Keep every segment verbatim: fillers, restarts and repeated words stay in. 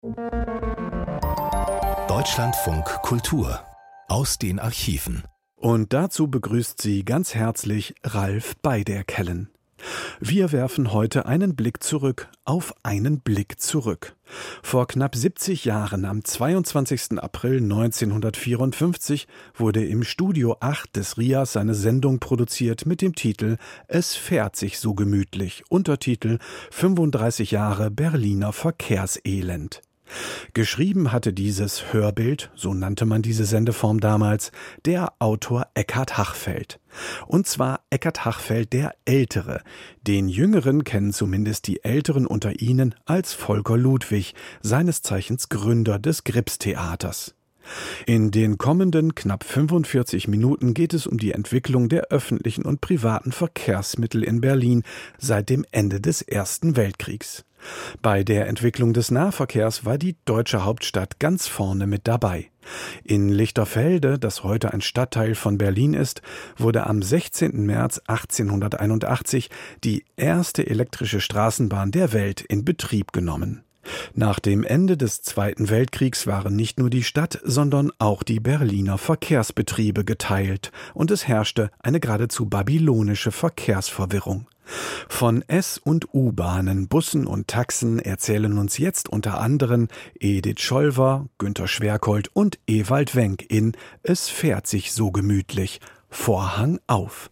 Deutschlandfunk Kultur aus den Archiven. Und dazu begrüßt sie ganz herzlich Ralf Beiderkellen. Wir werfen heute einen Blick zurück auf einen Blick zurück. Vor knapp siebzig Jahren, am zweiundzwanzigsten April neunzehnhundertvierundfünfzig, wurde im Studio acht des R I A S eine Sendung produziert mit dem Titel »Es fährt sich so gemütlich«, Untertitel »fünfunddreißig Jahre Berliner Verkehrselend«. Geschrieben hatte dieses Hörbild, so nannte man diese Sendeform damals, der Autor Eckhard Hachfeld. Und zwar Eckhard Hachfeld der Ältere. Den Jüngeren kennen zumindest die Älteren unter ihnen als Volker Ludwig, seines Zeichens Gründer des Grips-Theaters. In den kommenden knapp fünfundvierzig Minuten geht es um die Entwicklung der öffentlichen und privaten Verkehrsmittel in Berlin seit dem Ende des Ersten Weltkriegs. Bei der Entwicklung des Nahverkehrs war die deutsche Hauptstadt ganz vorne mit dabei. In Lichterfelde, das heute ein Stadtteil von Berlin ist, wurde am sechzehnten März achtzehnhunderteinundachtzig die erste elektrische Straßenbahn der Welt in Betrieb genommen. Nach dem Ende des Zweiten Weltkriegs waren nicht nur die Stadt, sondern auch die Berliner Verkehrsbetriebe geteilt und es herrschte eine geradezu babylonische Verkehrsverwirrung. Von S- und U-Bahnen, Bussen und Taxen erzählen uns jetzt unter anderem Edith Schollwer, Günter Schwerkolt und Ewald Wenck in »Es fährt sich so gemütlich«. Vorhang auf.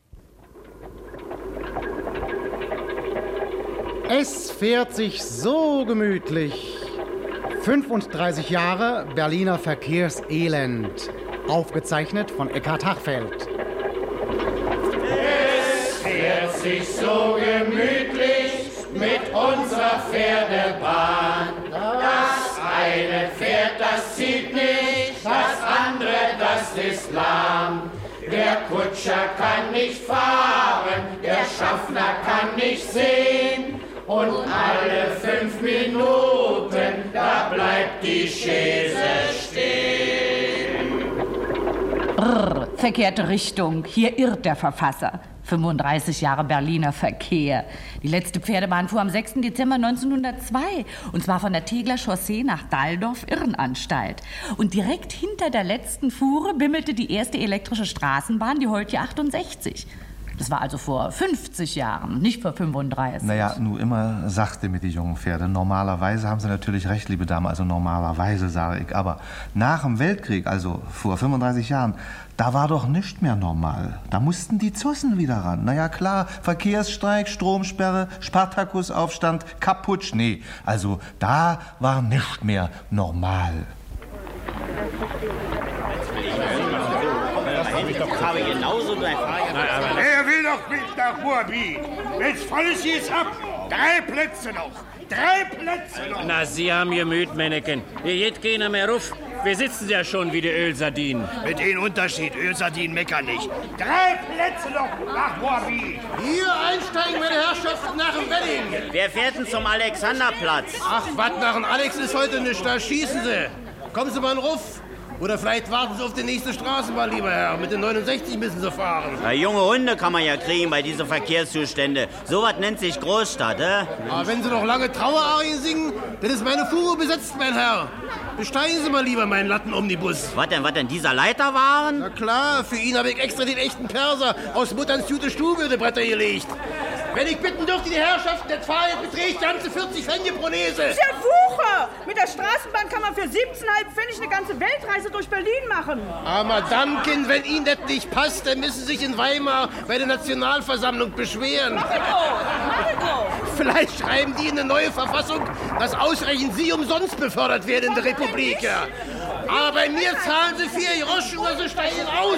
Es fährt sich so gemütlich. fünfunddreißig Jahre Berliner Verkehrselend. Aufgezeichnet von Eckhard Hachfeld. Es fährt sich so gemütlich mit unserer Pferdebahn. Das eine Pferd, das zieht nicht, das andere, das ist lahm. Der Kutscher kann nicht fahren, der Schaffner kann nicht sehen. Und alle fünf Minuten, da bleibt die Chaise stehen. Brrr, verkehrte Richtung, hier irrt der Verfasser. fünfunddreißig Jahre Berliner Verkehr. Die letzte Pferdebahn fuhr am sechsten Dezember neunzehnhundertzwei. Und zwar von der Tegler Chaussee nach Dahldorf-Irrenanstalt. Und direkt hinter der letzten Fuhre bimmelte die erste elektrische Straßenbahn, die Holtje achtundsechzig. Das war also vor fünfzig Jahren, nicht vor fünfunddreißig. Naja, nur immer sachte mit die jungen Pferde. Normalerweise haben Sie natürlich recht, liebe Dame, also normalerweise, sage ich. Aber nach dem Weltkrieg, also vor fünfunddreißig Jahren, da war doch nichts mehr normal. Da mussten die Zossen wieder ran. Na ja, klar, Verkehrsstreik, Stromsperre, Spartakusaufstand, Kaputsch. Nee, also da war nichts mehr normal. Ich habe genauso eine Frage. Er will doch nicht nach Moabit. Wenn's voll ist, geht's ab. Drei Plätze noch. Drei Plätze noch. Na, Sie haben gemüht, Männchen. Hier geht keiner mehr ruf. Wir sitzen ja schon wie die Ölsardinen. Mit dem Unterschied, Ölsardinen meckern nicht. Drei Plätze noch nach Moabit. Hier einsteigen, meine Herrschaften, nach dem Wedding. Wer fährt denn zum Alexanderplatz? Ach, was nach dem Alex ist heute nicht, da schießen Sie. Kommen Sie mal in Ruf. Oder vielleicht warten Sie auf die nächste Straßenbahn, lieber Herr. Mit den neunundsechzig müssen Sie fahren. Na, junge Hunde kann man ja kriegen bei diesen Verkehrszustände. Sowas nennt sich Großstadt, eh? Aber wenn Sie noch lange Trauerarien singen, dann ist meine Fuhre besetzt, mein Herr. Besteigen Sie mal lieber meinen Latten-Omnibus. Was denn, was denn, dieser Leiterwaren? Na klar, für ihn habe ich extra den echten Perser aus Mutterns gute Stube die Bretter gelegt. Wenn ich bitten dürfte, die Herrschaften, das Fahrrad beträgt ganze vierzig Pfennige pro Nese. Das ist ja Wucher! Mit der Straßenbahn kann man für siebzehn Komma fünf Pfennig eine ganze Weltreise durch Berlin machen. Aber Madamekin, wenn Ihnen das nicht passt, dann müssen Sie sich in Weimar bei der Nationalversammlung beschweren. Mach ich auch, mach ich auch. Vielleicht schreiben die in eine neue Verfassung, dass ausreichend Sie umsonst befördert werden in der Republik. Ja. Aber bei mir zahlen Sie vier Groschen oder Sie steigen aus.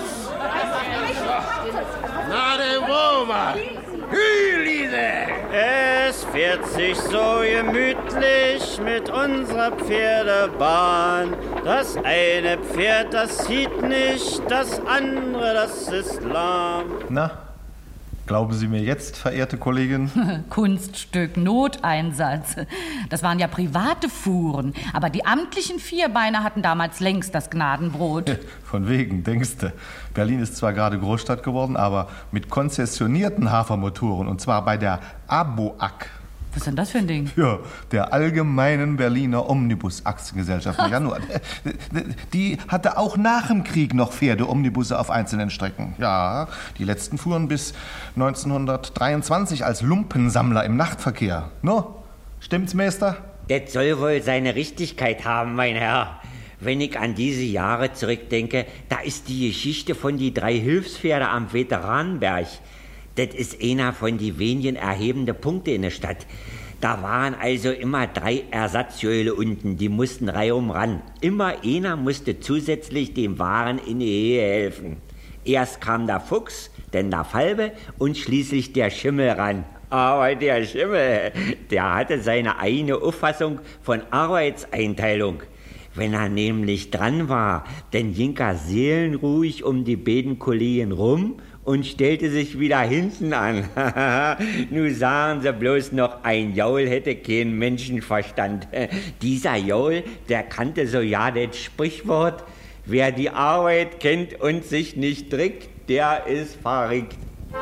Na, der Wurmer. Hüliese! Es fährt sich so gemütlich mit unserer Pferdebahn. Das eine Pferd, das zieht nicht, das andere, das ist lahm. Na, glauben Sie mir jetzt, verehrte Kollegin? Kunststück, Noteinsatz. Das waren ja private Fuhren. Aber die amtlichen Vierbeiner hatten damals längst das Gnadenbrot. Von wegen, denkste. Berlin ist zwar gerade Großstadt geworden, aber mit konzessionierten Hafermotoren. Und zwar bei der A B O A C. Was ist denn das für ein Ding? Ja, der Allgemeinen Berliner Omnibus-Aktiengesellschaft. Ja, nur, die hatte auch nach dem Krieg noch Pferde-Omnibusse auf einzelnen Strecken. Ja, die letzten fuhren bis neunzehnhundertdreiundzwanzig als Lumpensammler im Nachtverkehr. No, stimmt's, Meister? Das soll wohl seine Richtigkeit haben, mein Herr. Wenn ich an diese Jahre zurückdenke, da ist die Geschichte von die drei Hilfspferde am Veteranenberg. Das ist einer von die wenigen erhebenden Punkte in der Stadt. Da waren also immer drei Ersatzjöle unten, die mussten reihum ran. Immer einer musste zusätzlich dem Waren in die Ehe helfen. Erst kam der Fuchs, dann der Falbe und schließlich der Schimmel ran. Aber der Schimmel, der hatte seine eigene Auffassung von Arbeitseinteilung. Wenn er nämlich dran war, dann ging er seelenruhig um die beiden Kollegen rum und stellte sich wieder hinten an. Nun sagen sie bloß noch, ein Jaul hätte keinen Menschenverstand. Dieser Jaul, der kannte so ja das Sprichwort, wer die Arbeit kennt und sich nicht drückt, der ist verrückt.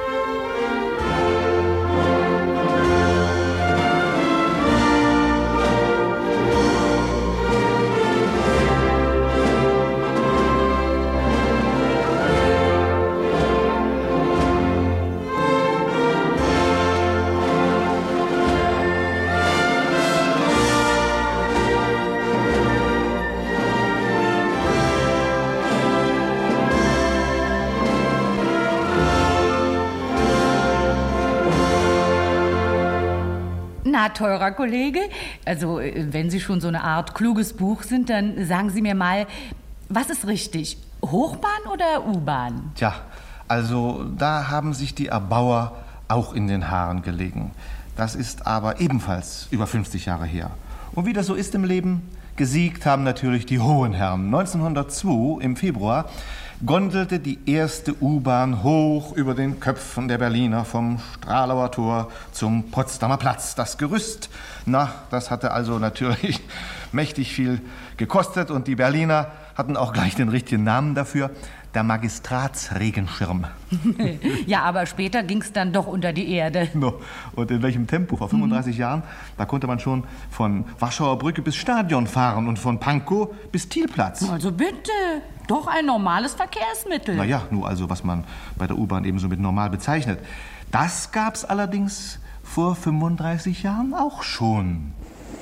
Na, teurer Kollege, also wenn Sie schon so eine Art kluges Buch sind, dann sagen Sie mir mal, was ist richtig, Hochbahn oder U-Bahn? Tja, also da haben sich die Erbauer auch in den Haaren gelegen. Das ist aber ebenfalls über fünfzig Jahre her. Und wie das so ist im Leben, gesiegt haben natürlich die hohen Herren. neunzehnhundertzwei im Februar gondelte die erste U-Bahn hoch über den Köpfen der Berliner vom Stralauer Tor zum Potsdamer Platz. Das Gerüst, na, das hatte also natürlich mächtig viel gekostet und die Berliner hatten auch gleich den richtigen Namen dafür, der Magistratsregenschirm. Ja, aber später ging es dann doch unter die Erde. No. Und in welchem Tempo? Vor fünfunddreißig mhm. Jahren, da konnte man schon von Warschauer Brücke bis Stadion fahren und von Pankow bis Thielplatz. Also bitte, doch ein normales Verkehrsmittel. Na ja, nur also, was man bei der U-Bahn ebenso mit normal bezeichnet. Das gab's allerdings vor fünfunddreißig Jahren auch schon.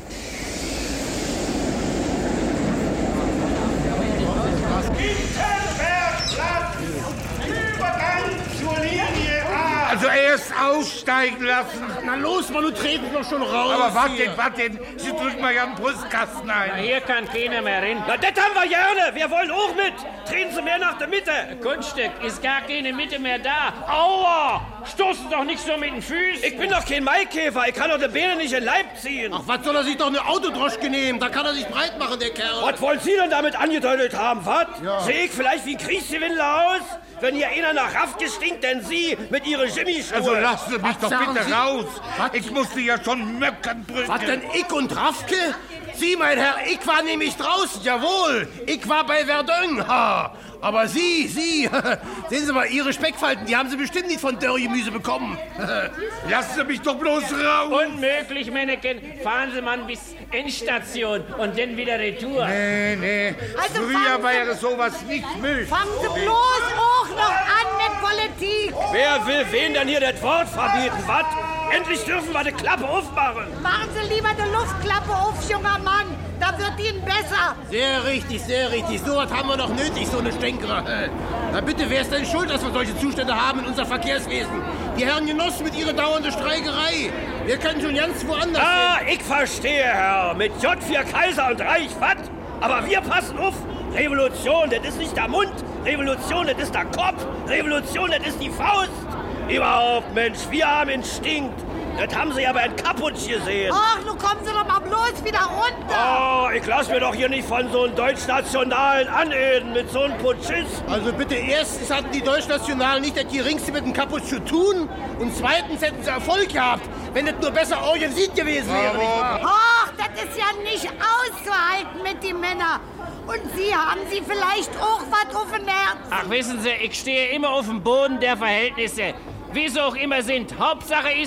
Also erst aussteigen lassen. Na los, Mann, du treten doch schon raus. Aber wart denn, wart denn, Sie drücken mal ja einen Brustkasten ein. Na, hier kann keiner mehr rein. Na, das haben wir gerne. Wir wollen auch mit. Treten Sie mehr nach der Mitte. Kunststück, ist gar keine Mitte mehr da. Aua! Stoßen doch nicht so mit den Füßen. Ich bin doch kein Maikäfer. Ich kann doch die Beine nicht in Leib ziehen. Ach, was soll er sich doch eine Autodroschke nehmen? Da kann er sich breit machen, der Kerl. Was wollen Sie denn damit angedeutet haben, was? Ja. Sehe ich vielleicht wie ein Kriegsgewinner aus? Wenn hier einer nach Raffke stinkt, denn Sie mit Ihren Jimmyschuhen. Also lassen Sie mich Was doch bitte Sie? raus. Was? Ich musste ja schon Möckern drücken. Was denn, ich und Raffke? Sie, mein Herr, ich war nämlich draußen, jawohl. Ich war bei Verdun, ha. Aber Sie, Sie, sehen Sie mal, Ihre Speckfalten, die haben Sie bestimmt nicht von Dörrgemüse bekommen. Lassen Sie mich doch bloß raus. Unmöglich, Männchen. Fahren Sie mal bis Endstation und dann wieder retour. Nee, nee. Also Früher wäre sowas nicht möglich. Fangen Sie bloß auch noch an mit Politik. Wer will wen denn hier das Wort verbieten, was? Endlich dürfen wir die Klappe aufmachen. Machen Sie lieber die Luftklappe auf, junger Mann. Da wird Ihnen besser. Sehr richtig, sehr richtig. So was haben wir noch nötig, so eine Stänkerer. Na bitte, wer ist denn schuld, dass wir solche Zustände haben in unser Verkehrswesen? Die Herren Genossen mit ihrer dauernden Streikerei. Wir können schon ganz woanders Ah, hin. ich verstehe, Herr. Mit J für Kaiser und Reich, was? Aber wir passen auf. Revolution, das ist nicht der Mund. Revolution, das ist der Kopf. Revolution, das ist die Faust. Überhaupt, Mensch, wir haben Instinkt. Das haben Sie aber in Kaputsch gesehen. Ach, nun kommen Sie doch mal bloß wieder runter. Oh, ich lass mir doch hier nicht von so einem Deutschnationalen anreden mit so einem Putschisten. Also bitte, erstens hatten die Deutschnationalen nicht das Geringste mit dem Kapput zu tun und zweitens hätten sie Erfolg gehabt, wenn es nur besser organisiert gewesen wäre. Nicht wahr? Ach, das ist ja nicht auszuhalten mit den Männern. Und Sie, haben Sie vielleicht auch was auf dem Herzen? Ach, wissen Sie, ich stehe immer auf dem Boden der Verhältnisse. Wie sie auch immer sind. Hauptsache ist,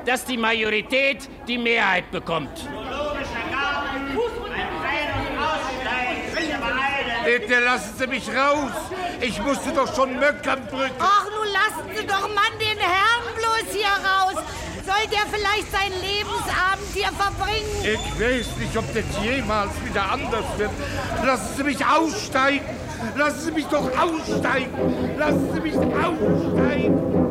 dass die Majorität die Mehrheit bekommt. Bitte lassen Sie mich raus. Ich musste doch schon Möckern drücken. Ach, nun lassen Sie doch Mann den Herrn bloß hier raus. Soll der vielleicht sein Lebensabend hier verbringen? Ich weiß nicht, ob das jemals wieder anders wird. Lassen Sie mich aussteigen. Lassen Sie mich doch aussteigen. Lassen Sie mich aussteigen.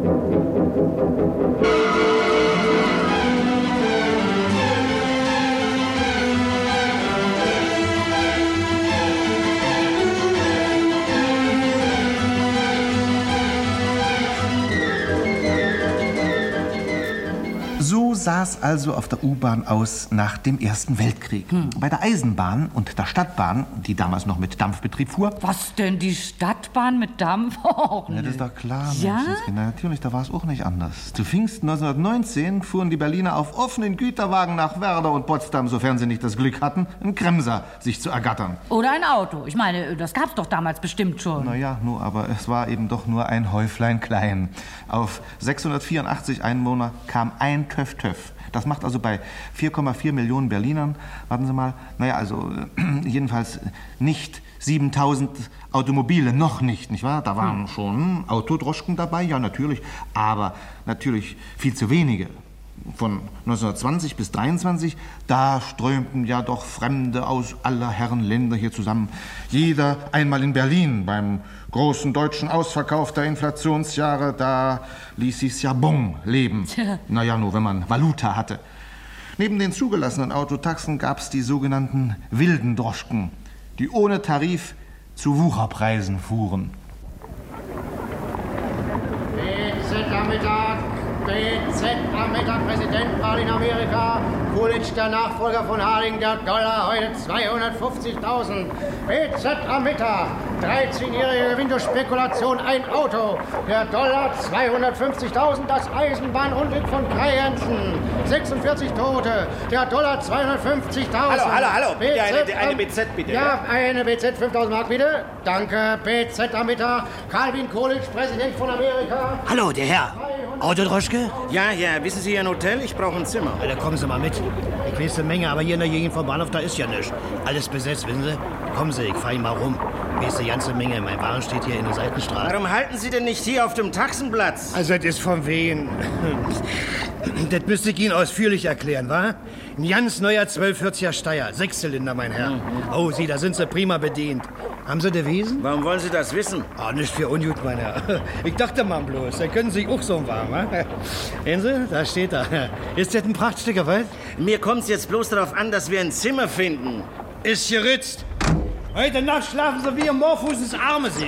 So sah es also auf der U-Bahn aus nach dem Ersten Weltkrieg. Hm. Bei der Eisenbahn und der Stadtbahn, die damals noch mit Dampfbetrieb fuhr. Was denn, die Stadtbahn mit Dampf? Oh, ja, das ist doch klar, ja? Menschenskind. natürlich, da war es auch nicht anders. Zu Pfingsten neunzehnhundertneunzehn fuhren die Berliner auf offenen Güterwagen nach Werder und Potsdam, sofern sie nicht das Glück hatten, einen Kremser sich zu ergattern. Oder ein Auto. Ich meine, das gab's doch damals bestimmt schon. Na ja, nur, aber es war eben doch nur ein Häuflein klein. Auf sechshundertvierundachtzig Einwohner kam ein Töff-Töff. Das macht also bei vier Komma vier Millionen Berlinern, warten Sie mal, naja, also äh, jedenfalls nicht siebentausend Automobile, noch nicht, nicht wahr? Da waren hm. schon Autodroschken dabei, ja natürlich, aber natürlich viel zu wenige. Von neunzehnhundertzwanzig bis dreiundzwanzig, da strömten ja doch Fremde aus aller Herren Länder hier zusammen. Jeder einmal in Berlin beim großen deutschen Ausverkauf der Inflationsjahre, da ließ sich's ja bon leben. Tja. Naja, nur wenn man Valuta hatte. Neben den zugelassenen Autotaxen gab's die sogenannten wilden Droschken, die ohne Tarif zu Wucherpreisen fuhren. B Z am Mittag, B Z am Mittag, Präsident Berlin Amerika, Coolidge, der Nachfolger von Harding, der Dollar heute zweihundertfünfzigtausend. B Z am Mittag, dreizehnjährige Gewinn-durch-Spekulation, ein Auto, der Dollar zweihundertfünfzigtausend, das Eisenbahnunglück von Kreienzen, sechsundvierzig Tote, der Dollar zweihundertfünfzigtausend. Hallo, hallo, hallo, bitte eine, eine B Z, bitte. Ja, eine B Z, fünftausend Mark, bitte. Danke, B Z am Mittag, Calvin Coolidge, Präsident von Amerika. Hallo, der Herr. Autodroschke? Ja, ja, wissen Sie ein Hotel? Ich brauche ein Zimmer. Ja, da kommen Sie mal mit. Ich weiß eine Menge, aber hier in der Gegend vom Bahnhof, da ist ja nichts. Alles besetzt, wissen Sie? Kommen Sie, ich fahr Ihnen mal rum. Ich weiß eine ganze Menge. Mein Wagen steht hier in der Seitenstraße. Warum halten Sie denn nicht hier auf dem Taxenplatz? Also, das ist von wem? Das müsste ich Ihnen ausführlich erklären, wa? Ein ganz neuer zwölfhundertvierziger Steyr. Sechszylinder, mein Herr. Mhm. Oh, Sie, da sind Sie prima bedient. Haben Sie Devisen? Warum wollen Sie das wissen? Ah, nicht für ungut, mein Herr. Ich dachte mal bloß, da können Sie auch so einen Wagen, wa? Sehen Sie, da steht er. Ist das ein Prachtstück, was? Mir kommt es jetzt bloß darauf an, dass wir ein Zimmer finden. Ist geritzt. Heute Nacht schlafen Sie wie im Moorfuß ins Armesee.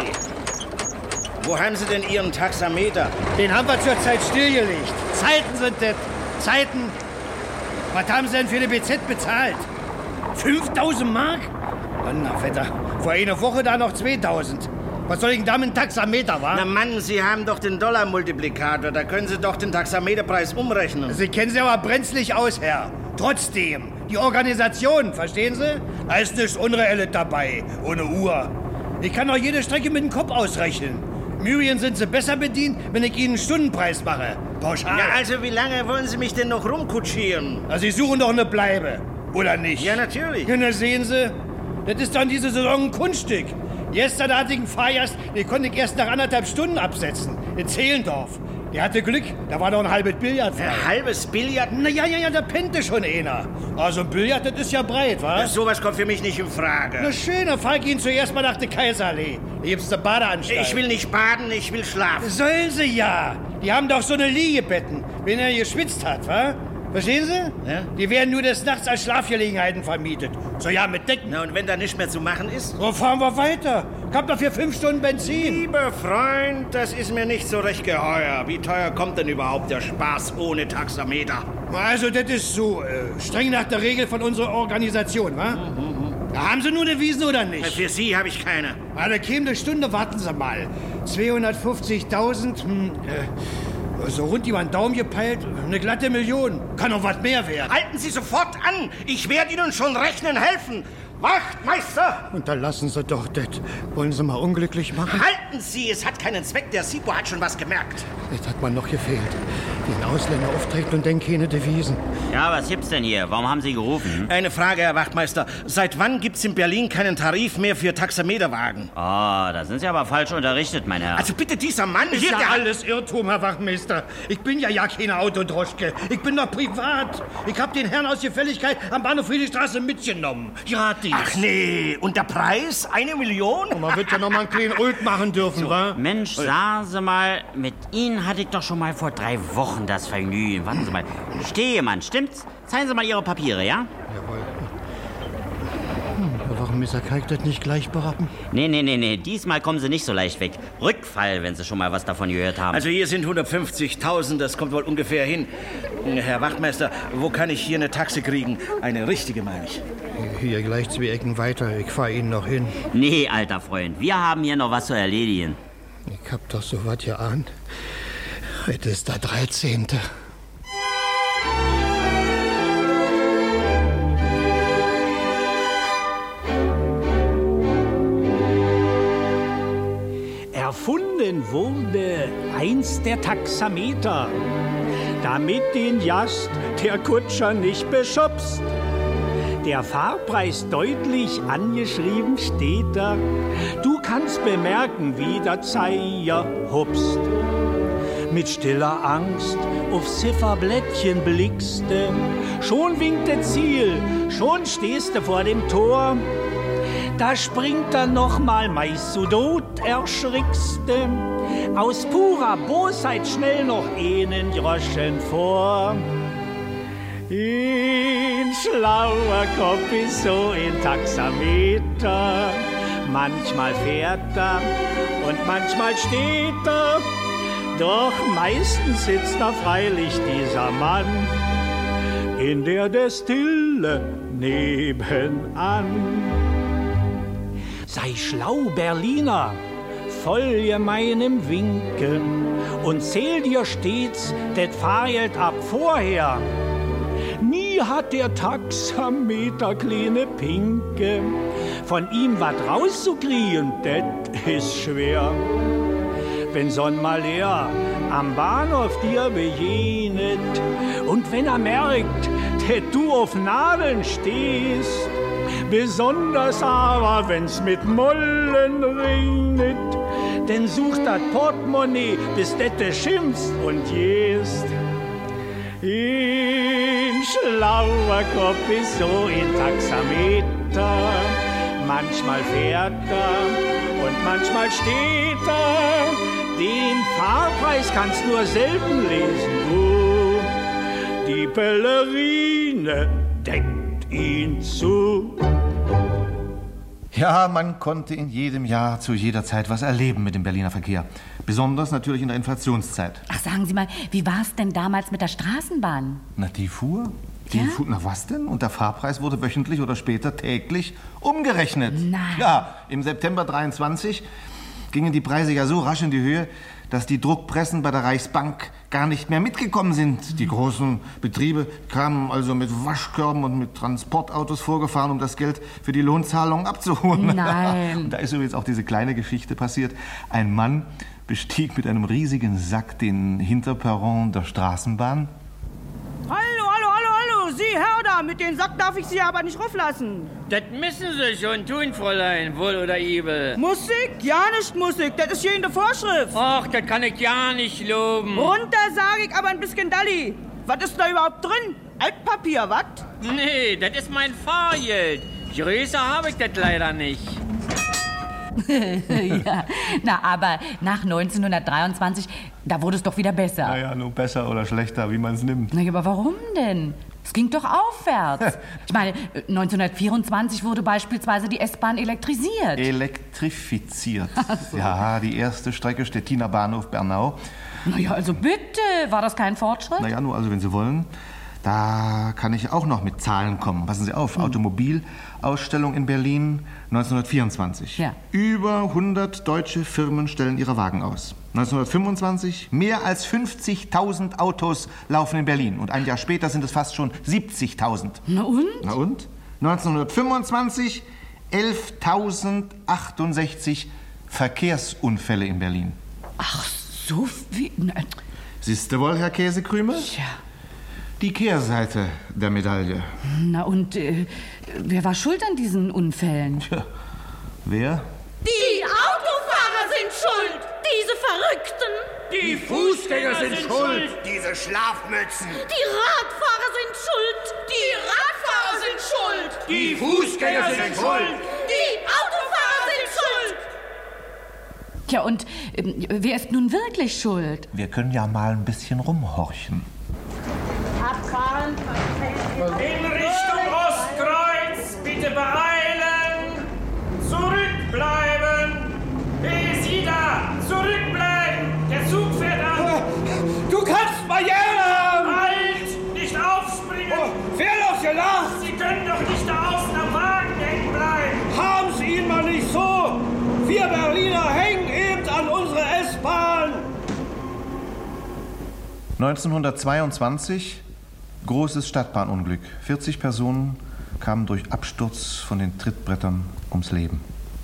Wo haben Sie denn Ihren Taxameter? Den haben wir zurzeit stillgelegt. Zeiten sind das. Zeiten. Was haben Sie denn für eine B Z bezahlt? fünftausend Mark? Donnerwetter. Vor einer Woche da noch zweitausend. Was soll ich denn da mit dem Taxameter, wa? Na Mann, Sie haben doch den Dollarmultiplikator. Da können Sie doch den Taxameterpreis umrechnen. Sie kennen sich aber brenzlig aus, Herr. Trotzdem, die Organisation, verstehen Sie? Da ist nichts Unreelles dabei, ohne Uhr. Ich kann doch jede Strecke mit dem Kopf ausrechnen. Myrien sind Sie besser bedient, wenn ich Ihnen einen Stundenpreis mache. Pauschal. Ja, also wie lange wollen Sie mich denn noch rumkutschieren? Also Sie suchen doch eine Bleibe, oder nicht? Ja, natürlich. Ja, na sehen Sie, das ist dann diese Saison ein Kunststück. Gestern hatte ich einen Fahrgast, den konnte ich erst nach anderthalb Stunden absetzen. In Zehlendorf. Der hatte Glück, da war noch ein halbes Billard frei. Ein halbes Billard? Na ja, ja, ja, da pennte schon einer. Also ein Billard, das ist ja breit, wa? Ja, sowas kommt für mich nicht in Frage. Na schön, dann fahr ich Ihnen zuerst mal nach der Kaiserallee. Da gibt's eine Badeanstalt. Ich will nicht baden, ich will schlafen. Sollen Sie ja. Die haben doch so eine Liegebetten, wenn er geschwitzt hat, wa? Verstehen Sie? Ja? Die werden nur des Nachts als Schlafgelegenheiten vermietet. So ja, mit Decken. Na, und wenn da nicht mehr zu machen ist? So fahren wir weiter. Kommt doch für fünf Stunden Benzin. Lieber Freund, das ist mir nicht so recht geheuer. Wie teuer kommt denn überhaupt der Spaß ohne Taxameter? Also, das ist so äh, streng nach der Regel von unserer Organisation, wa? Mhm. Da haben Sie nur Devisen oder nicht? Für Sie habe ich keine. Eine käme eine Stunde, warten Sie mal. zweihundertfünfzigtausend, hm, äh, so rund über den Daumen gepeilt, eine glatte Million. Kann noch was mehr werden. Halten Sie sofort an! Ich werde Ihnen schon rechnen helfen. Wachtmeister! Unterlassen Sie doch das. Wollen Sie mal unglücklich machen? Halten Sie, es hat keinen Zweck. Der Sipo hat schon was gemerkt. Jetzt hat man noch gefehlt. Den Ausländer auftreten und denken keine Devisen. Ja, was gibt's denn hier? Warum haben Sie gerufen? Eine Frage, Herr Wachtmeister. Seit wann gibt's in Berlin keinen Tarif mehr für Taxameterwagen? Oh, da sind Sie aber falsch unterrichtet, mein Herr. Also bitte, dieser Mann Ist hier, ja der... alles Irrtum, Herr Wachtmeister. Ich bin ja ja keine Autodroschke. Ich bin doch privat. Ich hab den Herrn aus Gefälligkeit am Bahnhof Friedrichstraße mitgenommen. Gratis. Ach nee, und der Preis? Eine Million? Und man wird ja noch mal einen kleinen Ult machen dürfen, so, wa? Mensch, sagen Sie mal, mit Ihnen hatte ich doch schon mal vor drei Wochen das Vergnügen. Warten Sie mal. Stehemann, stimmt's? Zeigen Sie mal Ihre Papiere, ja? Jawohl. Hm, warum ist Herr Kalk das nicht gleich berappen? Nee, nee, nee, nee. Diesmal kommen Sie nicht so leicht weg. Rückfall, wenn Sie schon mal was davon gehört haben. Also hier sind hundertfünfzigtausend, das kommt wohl ungefähr hin. Herr Wachtmeister, wo kann ich hier eine Taxe kriegen? Eine richtige, meine ich. Hier gleich zwei Ecken weiter. Ich fahr Ihnen noch hin. Nee, alter Freund. Wir haben hier noch was zu erledigen. Ich hab doch so was geahnt. Heute ist der dreizehnte Erfunden wurde einst der Taxameter, damit den Gast der Kutscher nicht beschubst. Der Fahrpreis deutlich angeschrieben steht da. Du kannst bemerken, wie der Zeiger hupst. Mit stiller Angst aufs Zifferblättchen blickste. Schon winkt das Ziel, schon stehst du vor dem Tor. Da springt er noch mal, meist du tot erschrickste. Aus purer Bosheit schnell noch einen Groschen vor. Ein schlauer Kopf ist so ein Taxameter. Manchmal fährt er und manchmal steht er. Doch meistens sitzt da freilich dieser Mann in der Destille nebenan. Sei schlau, Berliner, folge meinem Winken und zähl dir stets det Fahrgeld ab vorher. Nie hat der Taxameter kleine Pinke, von ihm wat rauszukriegen, det ist schwer. Wenn sonn mal er am Bahnhof dir begegnet und wenn er merkt, dass du auf Nadeln stehst, besonders aber, wenn's mit Mollen regnet, denn sucht das Portemonnaie, bis dette schimpfst und gehst. Ein schlauer Kopf ist so ein Taxameter, manchmal fährt er und manchmal steht er. Den Fahrpreis kannst nur selten lesen, du. Die Ballerine deckt ihn zu. Ja, man konnte in jedem Jahr zu jeder Zeit was erleben mit dem Berliner Verkehr. Besonders natürlich in der Inflationszeit. Ach, sagen Sie mal, wie war es denn damals mit der Straßenbahn? Na, die fuhr. Die Ja? fuhr, na was denn? Und der Fahrpreis wurde wöchentlich oder später täglich umgerechnet. Nein. Ja, im September dreiundzwanzig gingen die Preise ja so rasch in die Höhe, dass die Druckpressen bei der Reichsbank gar nicht mehr mitgekommen sind. Die großen Betriebe kamen also mit Waschkörben und mit Transportautos vorgefahren, um das Geld für die Lohnzahlungen abzuholen. Nein. Und da ist übrigens auch diese kleine Geschichte passiert. Ein Mann bestieg mit einem riesigen Sack den Hinterperron der Straßenbahn. Hallo, hallo, hallo, hallo, Sie, Herr da, mit dem Sack darf ich Sie aber nicht rauflassen. Das müssen Sie schon tun, Fräulein, wohl oder übel. Musik? Ja, nicht Musik, das ist hier in der Vorschrift. Ach, das kann ich ja nicht loben. Runter sage ich aber ein bisschen Dalli. Was ist da überhaupt drin? Altpapier, was? Nee, das ist mein Fahrgeld. Größer habe ich das leider nicht. Ja, na, aber nach neunzehnhundertdreiundzwanzig, da wurde es doch wieder besser. Naja, nur besser oder schlechter, wie man es nimmt. Na ja, aber warum denn? Es ging doch aufwärts. Ich meine, neunzehnhundertvierundzwanzig wurde beispielsweise die S-Bahn elektrisiert. Elektrifiziert. So. Ja, die erste Strecke Stettiner Bahnhof Bernau. Na ja, also bitte, war das kein Fortschritt? Na ja, nur also, wenn Sie wollen. Da kann ich auch noch mit Zahlen kommen. Passen Sie auf, hm. Automobilausstellung in Berlin neunzehnhundertvierundzwanzig. Ja. Über hundert deutsche Firmen stellen ihre Wagen aus. neunzehnhundertfünfundzwanzig, mehr als fünfzigtausend Autos laufen in Berlin. Und ein Jahr später sind es fast schon siebzigtausend. Na und? Na und? neunzehnhundertfünfundzwanzig elftausendzachtundsechzig Verkehrsunfälle in Berlin. Ach, so viel? Siehst du wohl, Herr Käsekrümel? Tja. Die Kehrseite der Medaille. Na und äh, wer war schuld an diesen Unfällen? Tja, wer? Die Autofahrer sind schuld! Diese Verrückten! Die Fußgänger sind schuld! Diese Schlafmützen! Die Radfahrer sind schuld! Die Radfahrer sind schuld! Die Fußgänger sind schuld! Die Autofahrer sind schuld! Tja, und äh, wer ist nun wirklich schuld? Wir können ja mal ein bisschen rumhorchen. Abfahren. In Richtung Ostkreuz, bitte beeilen! Zurückbleiben! Hey, Sie da! Zurückbleiben! Der Zug fährt an! Du kannst Barriere haben! Halt! Nicht aufspringen! Oh, wer doch gelacht? Sie können doch nicht da außen am Wagen hängen bleiben! Haben Sie ihn mal nicht so! Wir Berliner hängen eben an unserer S-Bahn! neunzehnhundertzweiundzwanzig, großes Stadtbahnunglück. vierzig Personen kamen durch Absturz von den Trittbrettern ums Leben.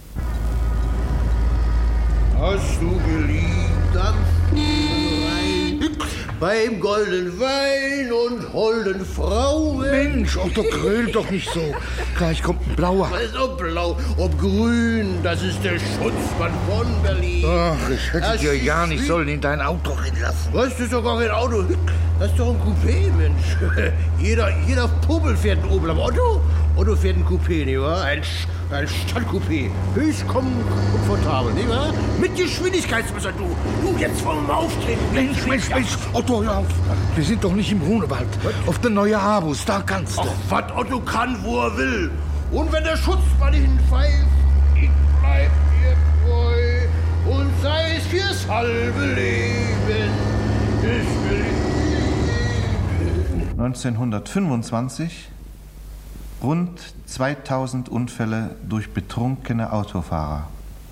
Hast du geliebt am Rhein, beim goldenen Wein und holden Frauen? Mensch, Otto, gröl doch nicht so. Gleich kommt ein blauer. Was ob blau, ob grün, das ist der Schutzmann von Berlin. Ach, ich hätte Das dir ist ja nicht wie- sollen in dein Auto reinlassen. Was, das ist doch gar kein Auto. Das ist doch ein Coupé, Mensch. Jeder, jeder Pummel fährt ein Opel, aber Otto, Otto fährt ein Coupé, nicht wahr? Ein, Sch- ein Stadtcoupé. Höchst kom- komfortabel, nicht wahr? Mit Geschwindigkeitsmesser, du. Du, jetzt vom Auftreten. Mensch, Mensch, Mensch, Otto, hör auf. Wir sind doch nicht im Grunewald. Auf der neue Abus, da kannst du. Ach, was Otto kann, wo er will. Und wenn der Schutzmann hinpfeift, ich bleib dir treu. Und sei es fürs halbe Leben. Ich will neunzehnhundertfünfundzwanzig, rund zweitausend Unfälle durch betrunkene Autofahrer.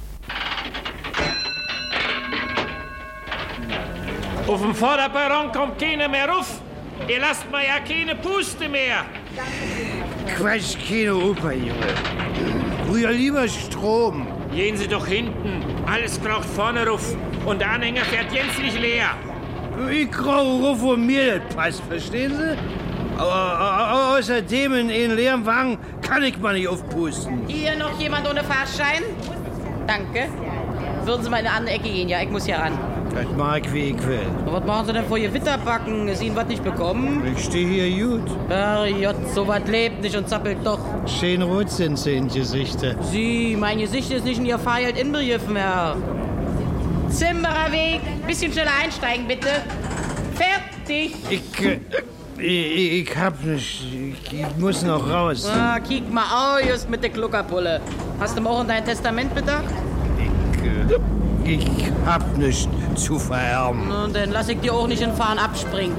Auf dem Vorderperron kommt keiner mehr ruf. Ihr lasst mir ja keine Puste mehr. Quatsch, keine Oper, Junge. Früher lieber Strom. Gehen Sie doch hinten. Alles kraucht vorne ruf. Und der Anhänger fährt gänzlich leer. Ich krauche ruf, wo mir das passt, verstehen Sie? Aber außerdem in einen leeren Wagen kann ich mal nicht aufpusten. Hier noch jemand ohne Fahrschein? Danke. Würden Sie mal in eine andere Ecke gehen? Ja, ich muss hier ran. Das mag ich, wie ich will. Was machen Sie denn vor Ihr Witterbacken? Ist Ihnen was nicht bekommen? Ich stehe hier gut. Herrgott, so was lebt nicht und zappelt doch. Schön rot sind sie in Gesichter. Sie, mein Gesicht ist nicht in Ihr Fahrgeld inbegriffen, Herr. Zimmererweg, bisschen schneller einsteigen, bitte. Fertig. Ich, äh, ich, ich hab nicht. Ich, ich muss noch raus. Ah, kick mal aus mit der Gluckerpulle. Hast du auch an dein Testament bedacht? Ich, äh, ich hab nicht zu vererben. Na, dann lass ich dir auch nicht in Fahren abspringen.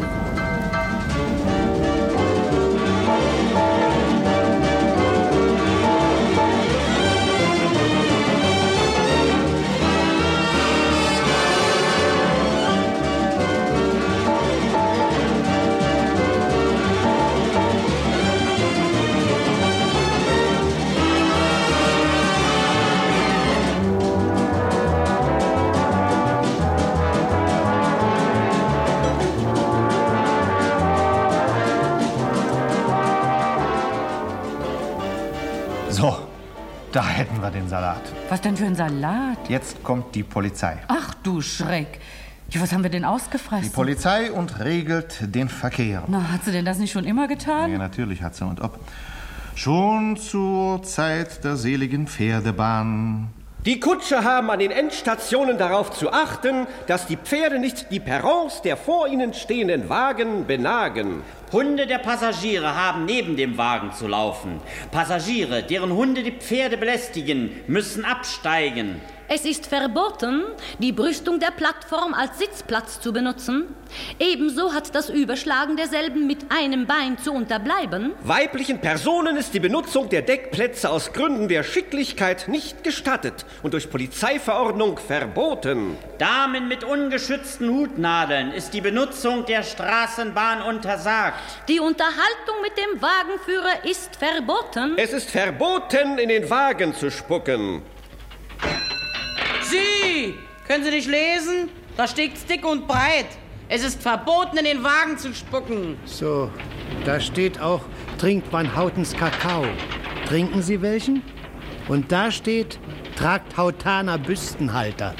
So, da hätten wir den Salat. Was denn für ein Salat? Jetzt kommt die Polizei. Ach du Schreck. Ja, was haben wir denn ausgefressen? Die Polizei und regelt den Verkehr. Na, hat sie denn das nicht schon immer getan? Ja, natürlich hat sie. Und ob. Schon zur Zeit der seligen Pferdebahn. Die Kutscher haben an den Endstationen darauf zu achten, dass die Pferde nicht die Perrons der vor ihnen stehenden Wagen benagen. Hunde der Passagiere haben neben dem Wagen zu laufen. Passagiere, deren Hunde die Pferde belästigen, müssen absteigen. Es ist verboten, die Brüstung der Plattform als Sitzplatz zu benutzen. Ebenso hat das Überschlagen derselben mit einem Bein zu unterbleiben. Weiblichen Personen ist die Benutzung der Deckplätze aus Gründen der Schicklichkeit nicht gestattet und durch Polizeiverordnung verboten. Damen mit ungeschützten Hutnadeln ist die Benutzung der Straßenbahn untersagt. Die Unterhaltung mit dem Wagenführer ist verboten. Es ist verboten, in den Wagen zu spucken. Sie! Können Sie nicht lesen? Da steht's dick und breit. Es ist verboten, in den Wagen zu spucken. So, da steht auch, trinkt man Hautens Kakao. Trinken Sie welchen? Und da steht, tragt Hautaner Büstenhalter.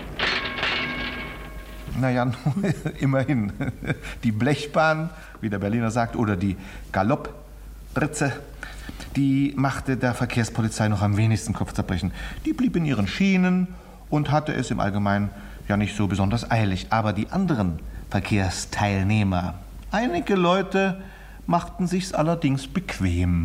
Naja, immerhin. Die Blechbahn, wie der Berliner sagt, oder die Galoppritze, die machte der Verkehrspolizei noch am wenigsten Kopfzerbrechen. Die blieb in ihren Schienen und hatte es im Allgemeinen ja nicht so besonders eilig. Aber die anderen Verkehrsteilnehmer, einige Leute machten sich's allerdings bequem.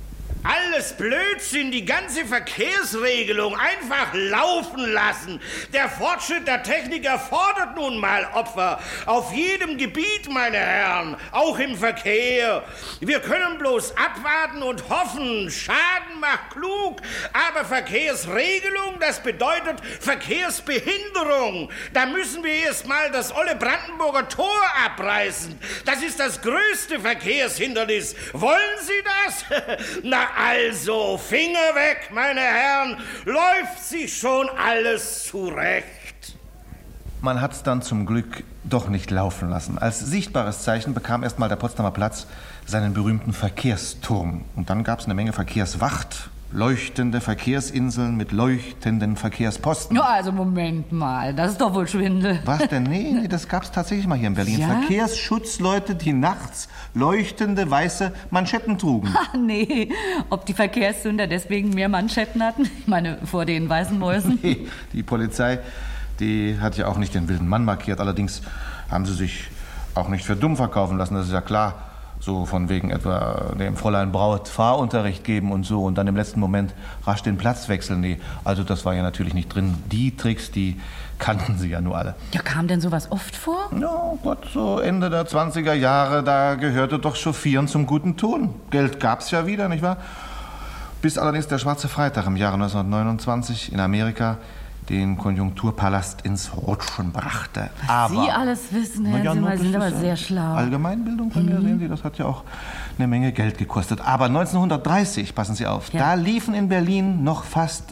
Alles Blödsinn, die ganze Verkehrsregelung einfach laufen lassen. Der Fortschritt der Technik erfordert nun mal Opfer. Auf jedem Gebiet, meine Herren, auch im Verkehr. Wir können bloß abwarten und hoffen. Schaden macht klug. Aber Verkehrsregelung, das bedeutet Verkehrsbehinderung. Da müssen wir erst mal das olle Brandenburger Tor abreißen. Das ist das größte Verkehrshindernis. Wollen Sie das? Na also, Finger weg, meine Herren, läuft sich schon alles zurecht. Man hat's dann zum Glück doch nicht laufen lassen. Als sichtbares Zeichen bekam erst mal der Potsdamer Platz seinen berühmten Verkehrsturm. Und dann gab's eine Menge Verkehrswacht, leuchtende Verkehrsinseln mit leuchtenden Verkehrsposten. Ja, also Moment mal, das ist doch wohl Schwindel. Was denn? Nee, nee, das gab's tatsächlich mal hier in Berlin. Ja? Verkehrsschutzleute, die nachts leuchtende weiße Manschetten trugen. Ach nee, ob die Verkehrssünder deswegen mehr Manschetten hatten? Ich meine, vor den weißen Mäusen. Nee, die Polizei, die hat ja auch nicht den wilden Mann markiert. Allerdings haben sie sich auch nicht für dumm verkaufen lassen, das ist ja klar. So von wegen etwa dem Fräulein Braut Fahrunterricht geben und so und dann im letzten Moment rasch den Platz wechseln. Nee, also das war ja natürlich nicht drin. Die Tricks, die kannten sie ja nur alle. Ja, kam denn sowas oft vor? Ja, Gott, so Ende der zwanziger Jahre, da gehörte doch Chauffieren zum guten Ton. Geld gab's ja wieder, nicht wahr? Bis allerdings der Schwarze Freitag im Jahre neunzehnhundertneunundzwanzig in Amerika den Konjunkturpalast ins Rutschen brachte. Was aber, Sie alles wissen, Herr ja, Zimmer, sind aber sehr schlau. Allgemeinbildung, von mir, Mhm. sehen Sie, das hat ja auch eine Menge Geld gekostet. Aber neunzehnhundertdreißig, passen Sie auf, Ja. da liefen in Berlin noch fast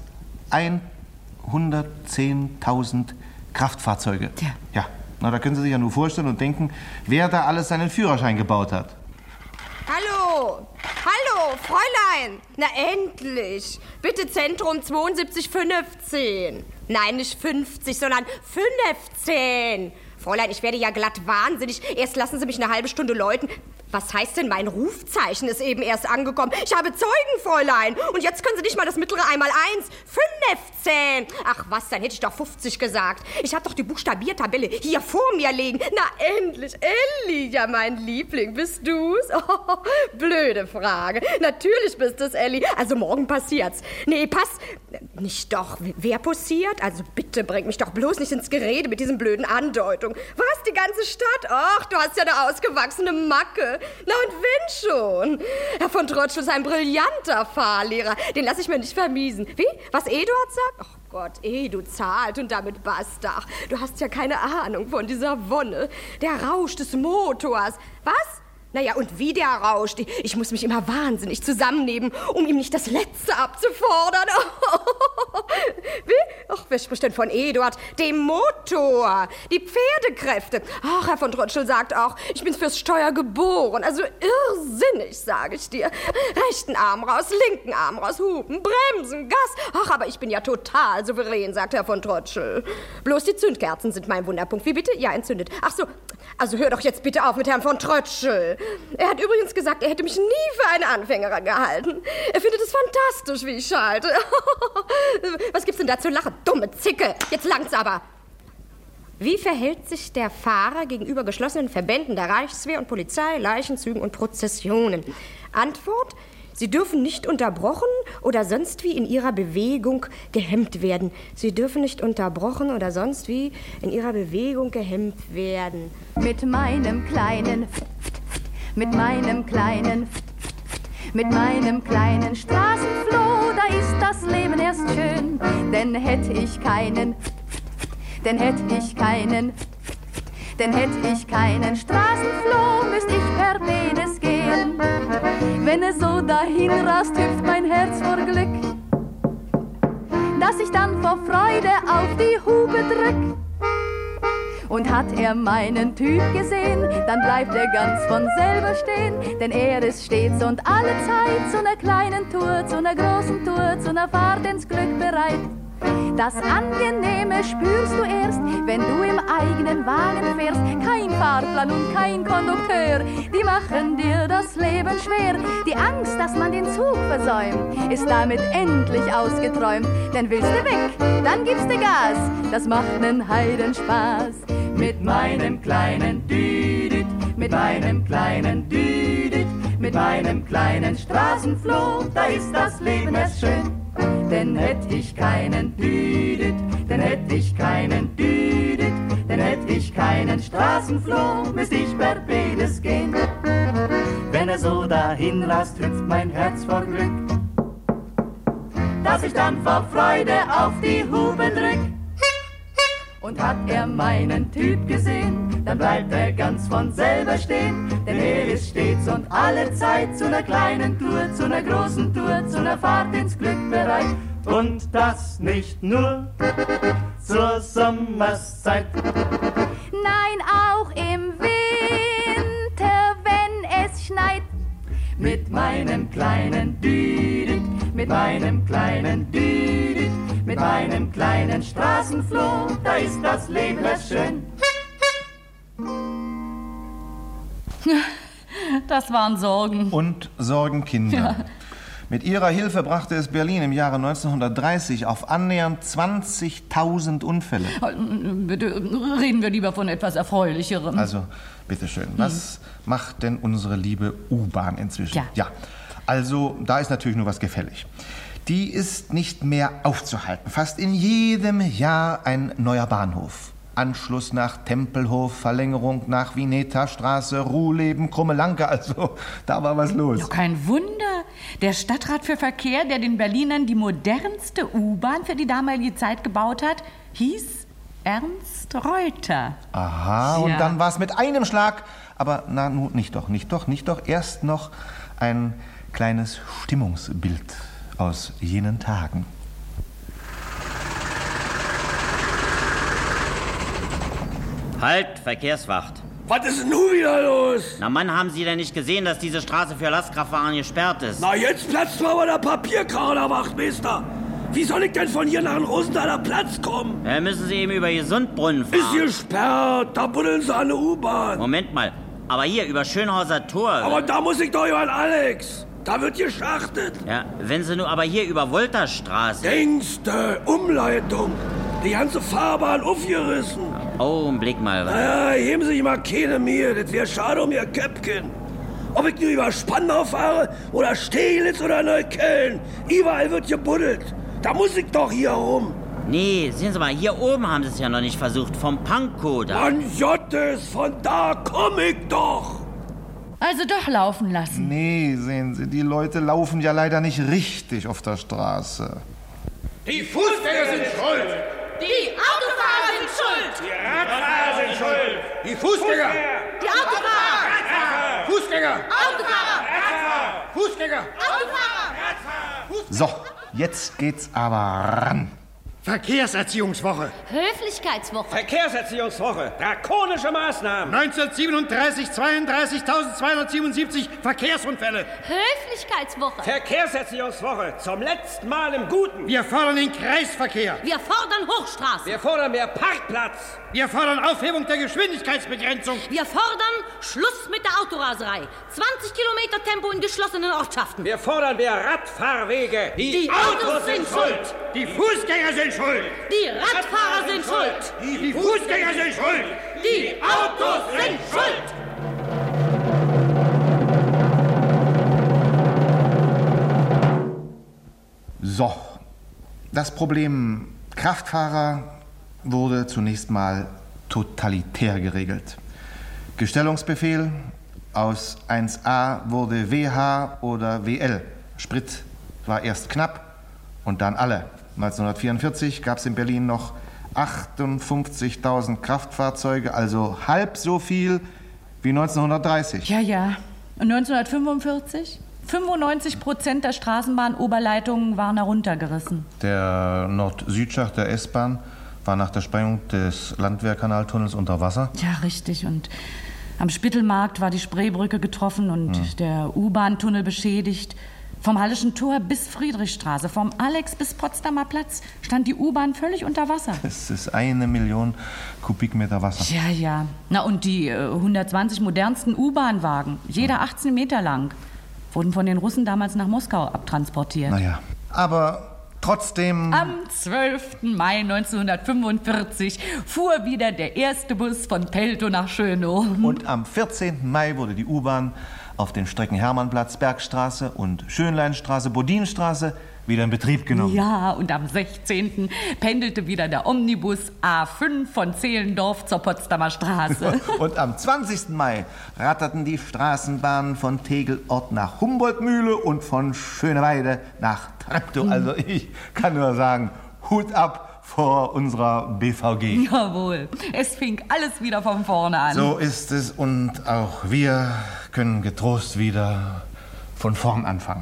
hundertzehntausend Kraftfahrzeuge. Ja. Ja, na, da können Sie sich ja nur vorstellen und denken, wer da alles seinen Führerschein gebaut hat. Hallo, hallo, Fräulein. Na endlich. Bitte Zentrum zweiundsiebzig fünfzehn. Nein, nicht fünfzig, sondern fünfzehn. Fräulein, ich werde ja glatt wahnsinnig. Erst lassen Sie mich eine halbe Stunde läuten. Was heißt denn, mein Rufzeichen ist eben erst angekommen? Ich habe Zeugen, Fräulein. Und jetzt können Sie nicht mal das mittlere einmal eins. fünfzehn. Ach was, dann hätte ich doch fünfzig gesagt. Ich habe doch die Buchstabiertabelle hier vor mir liegen. Na endlich, Elli, ja mein Liebling, bist du's? Oh, blöde Frage. Natürlich bist es, Elli. Also morgen passiert's. Nee, pass. Nicht doch. Wer passiert? Also bitte bring mich doch bloß nicht ins Gerede mit diesen blöden Andeutungen. Was, die ganze Stadt? Ach, du hast ja eine ausgewachsene Macke. Na und wenn schon? Herr von Trotschl ist ein brillanter Fahrlehrer. Den lasse ich mir nicht vermiesen. Wie? Was Eduard sagt? Ach Gott, Edu zahlt und damit basta. Ach, du hast ja keine Ahnung von dieser Wonne. Der Rausch des Motors. Was? Naja, und wie der rauscht. Ich muss mich immer wahnsinnig zusammennehmen, um ihm nicht das Letzte abzufordern. Wie? Ach, wer spricht denn von Eduard? Dem Motor, die Pferdekräfte. Ach, Herr von Trotschl sagt auch, ich bin fürs Steuer geboren. Also irrsinnig, sage ich dir. Rechten Arm raus, linken Arm raus, Hupen, Bremsen, Gas. Ach, aber ich bin ja total souverän, sagt Herr von Trotschl. Bloß die Zündkerzen sind mein Wunderpunkt. Wie bitte? Ja, entzündet. Ach so, also hör doch jetzt bitte auf mit Herrn von Trotschl. Er hat übrigens gesagt, er hätte mich nie für eine Anfängerin gehalten. Er findet es fantastisch, wie ich schalte. Was gibt's denn da zu lachen? Dumme Zicke. Jetzt langt's aber. Wie verhält sich der Fahrer gegenüber geschlossenen Verbänden der Reichswehr und Polizei, Leichenzügen und Prozessionen? Antwort: Sie dürfen nicht unterbrochen oder sonst wie in ihrer Bewegung gehemmt werden. Sie dürfen nicht unterbrochen oder sonst wie in ihrer Bewegung gehemmt werden. Mit meinem kleinen mit meinem kleinen mit meinem kleinen Straßenfloh, da ist das Leben erst schön. Denn hätte ich keinen denn hätte ich keinen denn hätte ich keinen Straßenfloh, müsste ich per Pedes gehen. stehen. Wenn er so dahin rast, hüpft mein Herz vor Glück, dass ich dann vor Freude auf die Hupe drück. Und hat er meinen Typ gesehen, dann bleibt er ganz von selber stehen. Denn er ist stets und alle Zeit zu einer kleinen Tour, zu einer großen Tour, zu einer Fahrt ins Glück bereit. Das Angenehme spürst du erst, wenn du im eigenen Wagen fährst. Kein Fahrplan und kein Kondukteur, die machen dir das Leben schwer. Die Angst, dass man den Zug versäumt, ist damit endlich ausgeträumt. Denn willst du weg, dann gibst du Gas, das macht nen Heidenspaß. Mit meinem kleinen Düdüt, mit meinem kleinen Düdüt, mit meinem kleinen Straßenfloh, da ist das Leben erst schön. Denn hätt ich keinen Düdüt, denn hätt ich keinen Düdüt, denn hätt ich keinen Straßenfloh, müsst ich Mercedes gehen. Wenn er so dahin rast, hüpft mein Herz vor Glück, dass ich dann vor Freude auf die Hupe drück. Und hat er meinen Typ gesehen, dann bleibt er ganz von selber stehen. Denn er ist stets und alle Zeit zu einer kleinen Tour, zu einer großen Tour, zu einer Fahrt ins Glück bereit. Und das nicht nur zur Sommerszeit. Nein, auch im Winter, wenn es schneit. Mit meinem kleinen Düdüt, mit meinem kleinen Düdüt, mit meinem kleinen Straßenfloh, da ist das Leben erst schön. Das waren Sorgen. Und Sorgenkinder. Ja. Mit ihrer Hilfe brachte es Berlin im Jahre neunzehnhundertdreißig auf annähernd zwanzigtausend Unfälle. Bitte reden wir lieber von etwas Erfreulicherem. Also, bitteschön, was hm. macht denn unsere liebe U-Bahn inzwischen? Ja. ja. Also, da ist natürlich nur was gefällig. Die ist nicht mehr aufzuhalten. Fast in jedem Jahr ein neuer Bahnhof. Anschluss nach Tempelhof, Verlängerung nach Vineta-Straße, Ruhleben, Krummelanke. Also, da war was los. Ja, kein Wunder. Der Stadtrat für Verkehr, der den Berlinern die modernste U-Bahn für die damalige Zeit gebaut hat, hieß Ernst Reuter. Aha, ja. Und dann war es mit einem Schlag. Aber na, nun, nicht doch, nicht doch, nicht doch. Erst noch ein kleines Stimmungsbild aus jenen Tagen. Halt, Verkehrswacht. Was ist denn nun wieder los? Na Mann, haben Sie denn nicht gesehen, dass diese Straße für Lastkraftwagen gesperrt ist? Na, jetzt platzt mal der Papierkraner, Wachtmeister. Wie soll ich denn von hier nach dem Rosenthaler Platz kommen? Ja, müssen Sie eben über Gesundbrunnen fahren. Ist gesperrt, da buddeln Sie an der U-Bahn. Moment mal, aber hier über Schönhauser Tor. Aber da muss ich doch über den Alex. Da wird geschachtet. Ja, wenn Sie nur aber hier über Wolterstraße... Denkste, Umleitung. Die ganze Fahrbahn aufgerissen. Oh, Blick mal. Was. Na ja, heben Sie sich mal keine Mühe. Das wäre schade um Ihr Köpfchen. Ob ich nur über Spandau fahre oder Steglitz oder Neukölln. Überall wird gebuddelt. Da muss ich doch hier rum. Nee, sehen Sie mal, hier oben haben Sie es ja noch nicht versucht. Vom Pankow da. Mann Jottes, von da komm ich doch. Also doch laufen lassen. Nee, sehen Sie, die Leute laufen ja leider nicht richtig auf der Straße. Die Fußgänger sind schuld. Die Autofahrer sind schuld. Die Radfahrer sind schuld. Die Fußgänger. Die Autofahrer. Fußgänger. Autofahrer. Radfahrer. Fußgänger. Autofahrer. Radfahrer. So, jetzt geht's aber ran. Verkehrserziehungswoche. Höflichkeitswoche. Verkehrserziehungswoche. Drakonische Maßnahmen. neunzehnhundertsiebenunddreißig zweiunddreißigtausendzweihundertsiebenundsiebzig Verkehrsunfälle. Höflichkeitswoche. Verkehrserziehungswoche. Zum letzten Mal im Guten. Wir fordern den Kreisverkehr. Wir fordern Hochstraßen. Wir fordern mehr Parkplatz. Wir fordern Aufhebung der Geschwindigkeitsbegrenzung. Wir fordern Schluss mit der Autoraserei. zwanzig Kilometer Tempo in geschlossenen Ortschaften. Wir fordern mehr Radfahrwege. Die, Die Autos, Autos sind schuld. Die Fußgänger sind schuld. Die Radfahrer sind schuld. Die, die Fußgänger sind schuld. Die Autos sind schuld. So, das Problem Kraftfahrer wurde zunächst mal totalitär geregelt. Gestellungsbefehl, aus eins a wurde W H oder W L. Sprit war erst knapp und dann alle. neunzehnhundertvierundvierzig gab es in Berlin noch achtundfünfzigtausend Kraftfahrzeuge, also halb so viel wie neunzehnhundertdreißig. Ja, ja. Und neunzehnhundertfünfundvierzig? fünfundneunzig Prozent der Straßenbahnoberleitungen waren heruntergerissen. Der Nord-Süd-Schacht der S-Bahn war nach der Sprengung des Landwehrkanaltunnels unter Wasser. Ja, richtig. Und am Spittelmarkt war die Spreebrücke getroffen und hm. der U-Bahn-Tunnel beschädigt. Vom Hallischen Tor bis Friedrichstraße, vom Alex bis Potsdamer Platz stand die U-Bahn völlig unter Wasser. Das ist eine Million Kubikmeter Wasser. Ja, ja. Na, und die äh, hundertzwanzig modernsten U-Bahn-Wagen, jeder achtzehn Meter lang, wurden von den Russen damals nach Moskau abtransportiert. Naja, aber trotzdem... Am zwölften Mai neunzehnhundertfünfundvierzig fuhr wieder der erste Bus von Teltow nach Schönow. Und am vierzehnten Mai wurde die U-Bahn auf den Strecken Hermannplatz, Bergstraße und Schönleinstraße, Bodinstraße wieder in Betrieb genommen. Ja, und am sechzehnten pendelte wieder der Omnibus A fünf von Zehlendorf zur Potsdamer Straße. Und am zwanzigsten Mai ratterten die Straßenbahnen von Tegelort nach Humboldtmühle und von Schöneweide nach Treptow. Mhm. Also ich kann nur sagen, Hut ab vor unserer B V G. Jawohl, es fing alles wieder von vorne an. So ist es und auch wir können getrost wieder von vorn anfangen.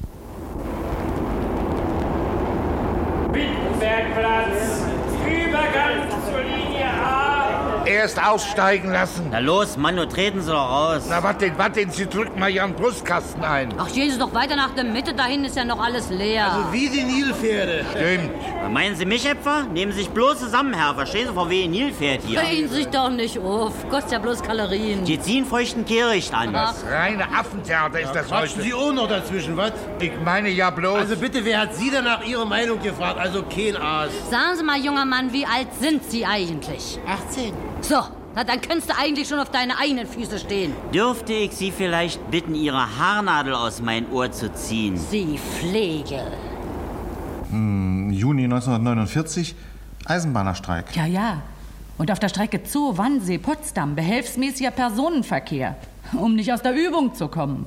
Wittenbergplatz, Übergang zur Linie A. Erst aussteigen lassen. Na los, Mann, nur treten Sie doch raus. Na, was denn, was denn? Sie drücken mal Ihren Brustkasten ein. Ach, gehen Sie doch weiter nach der Mitte, dahin ist ja noch alles leer. Also wie die Nilpferde. Stimmt. Meinen Sie mich etwa? Nehmen Sie sich bloß zusammen, Herr. Verstehen Sie, vor wem Nilpferd hier? Drehen Sie sich doch nicht auf. Kostet ja bloß Kalorien. Die ziehen feuchten Kehricht an. Das reine Affentheater ist das heute. Sie auch noch dazwischen, was? Ich meine ja bloß... Also bitte, wer hat Sie denn nach Ihrer Meinung gefragt? Also kein Aas. Sagen Sie mal, junger Mann, wie alt sind Sie eigentlich? achtzehn. So, na dann könntest du eigentlich schon auf deine eigenen Füße stehen. Dürfte ich Sie vielleicht bitten, Ihre Haarnadel aus meinem Ohr zu ziehen? Sie Pflege. Hm, Juni neunzehnhundertneunundvierzig, Eisenbahnerstreik. Ja, ja. Und auf der Strecke Zoo, Wannsee, Potsdam, behelfsmäßiger Personenverkehr, um nicht aus der Übung zu kommen.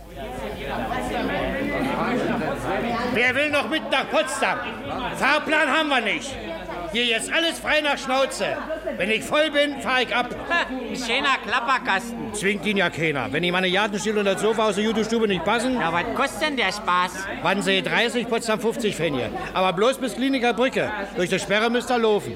Wer will noch mit nach Potsdam? Fahrplan haben wir nicht. Hier jetzt alles frei nach Schnauze. Wenn ich voll bin, fahr ich ab. Ein schöner Klapperkasten. Zwingt ihn ja keiner. Wenn ihm meine Jartenstiel und das Sofa aus der Jutestube nicht passen... Ja, was kostet denn der Spaß? Wannsee dreißig, Potsdam fünfzig Pfennige. Aber bloß bis Kliniker Brücke. Durch die Sperre müsst ihr laufen.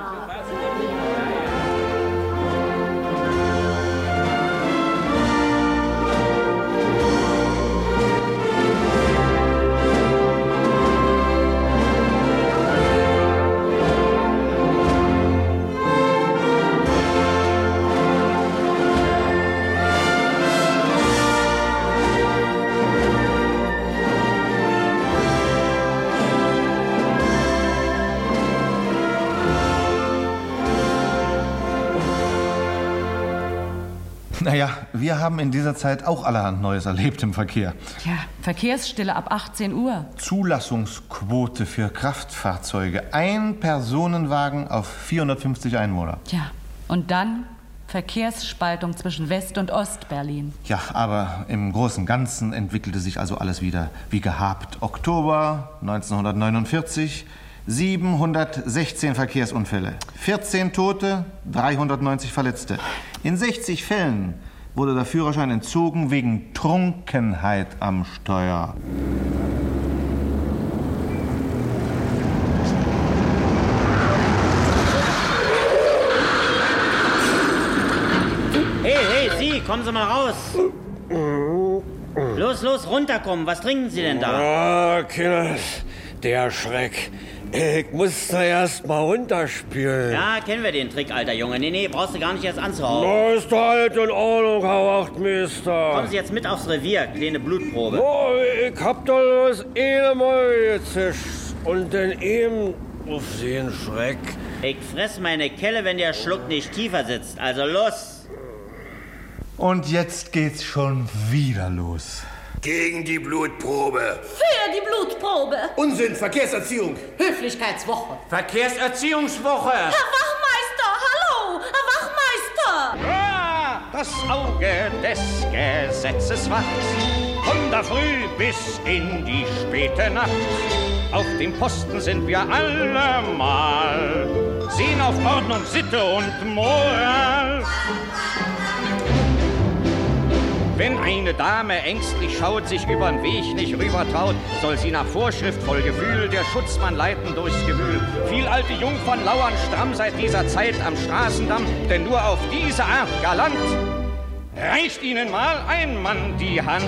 Naja, wir haben in dieser Zeit auch allerhand Neues erlebt im Verkehr. Ja, Verkehrsstille ab achtzehn Uhr. Zulassungsquote für Kraftfahrzeuge. Ein Personenwagen auf vierhundertfünfzig Einwohner. Ja, und dann Verkehrsspaltung zwischen West- und Ostberlin. Ja, aber im Großen und Ganzen entwickelte sich also alles wieder wie gehabt. Oktober neunzehnhundertneunundvierzig, siebenhundertsechzehn Verkehrsunfälle, vierzehn Tote, dreihundertneunzig Verletzte. In sechzig Fällen wurde der Führerschein entzogen wegen Trunkenheit am Steuer. Hey, hey, Sie, kommen Sie mal raus. Los, los, runterkommen. Was trinken Sie denn da? Ah, Kinders, der Schreck. Ich muss da erst mal runterspielen. Ja, kennen wir den Trick, alter Junge. Nee, nee, brauchst du gar nicht erst anzuhauen. Na, ist doch halt in Ordnung, Herr Wachtmeister. Kommen Sie jetzt mit aufs Revier, kleine Blutprobe. Oh, ich hab doch nur das eine Mal gezischt. Und dann eben auf den Schreck. Ich fress meine Kelle, wenn der Schluck nicht tiefer sitzt. Also los. Und jetzt geht's schon wieder los. Gegen die Blutprobe. Für die Blutprobe. Unsinn, Verkehrserziehung. Höflichkeitswoche. Verkehrserziehungswoche. Herr Wachmeister, hallo, Herr Wachmeister. Ja, das Auge des Gesetzes wacht, von der Früh bis in die späte Nacht. Auf dem Posten sind wir allemal, sehen auf Ordnung, Sitte und Moral. Wenn eine Dame ängstlich schaut, sich übern Weg nicht rüber traut, soll sie nach Vorschrift voll Gefühl der Schutzmann leiten durchs Gewühl. Viel alte Jungfern lauern stramm seit dieser Zeit am Straßendamm, denn nur auf diese Art galant reicht ihnen mal ein Mann die Hand.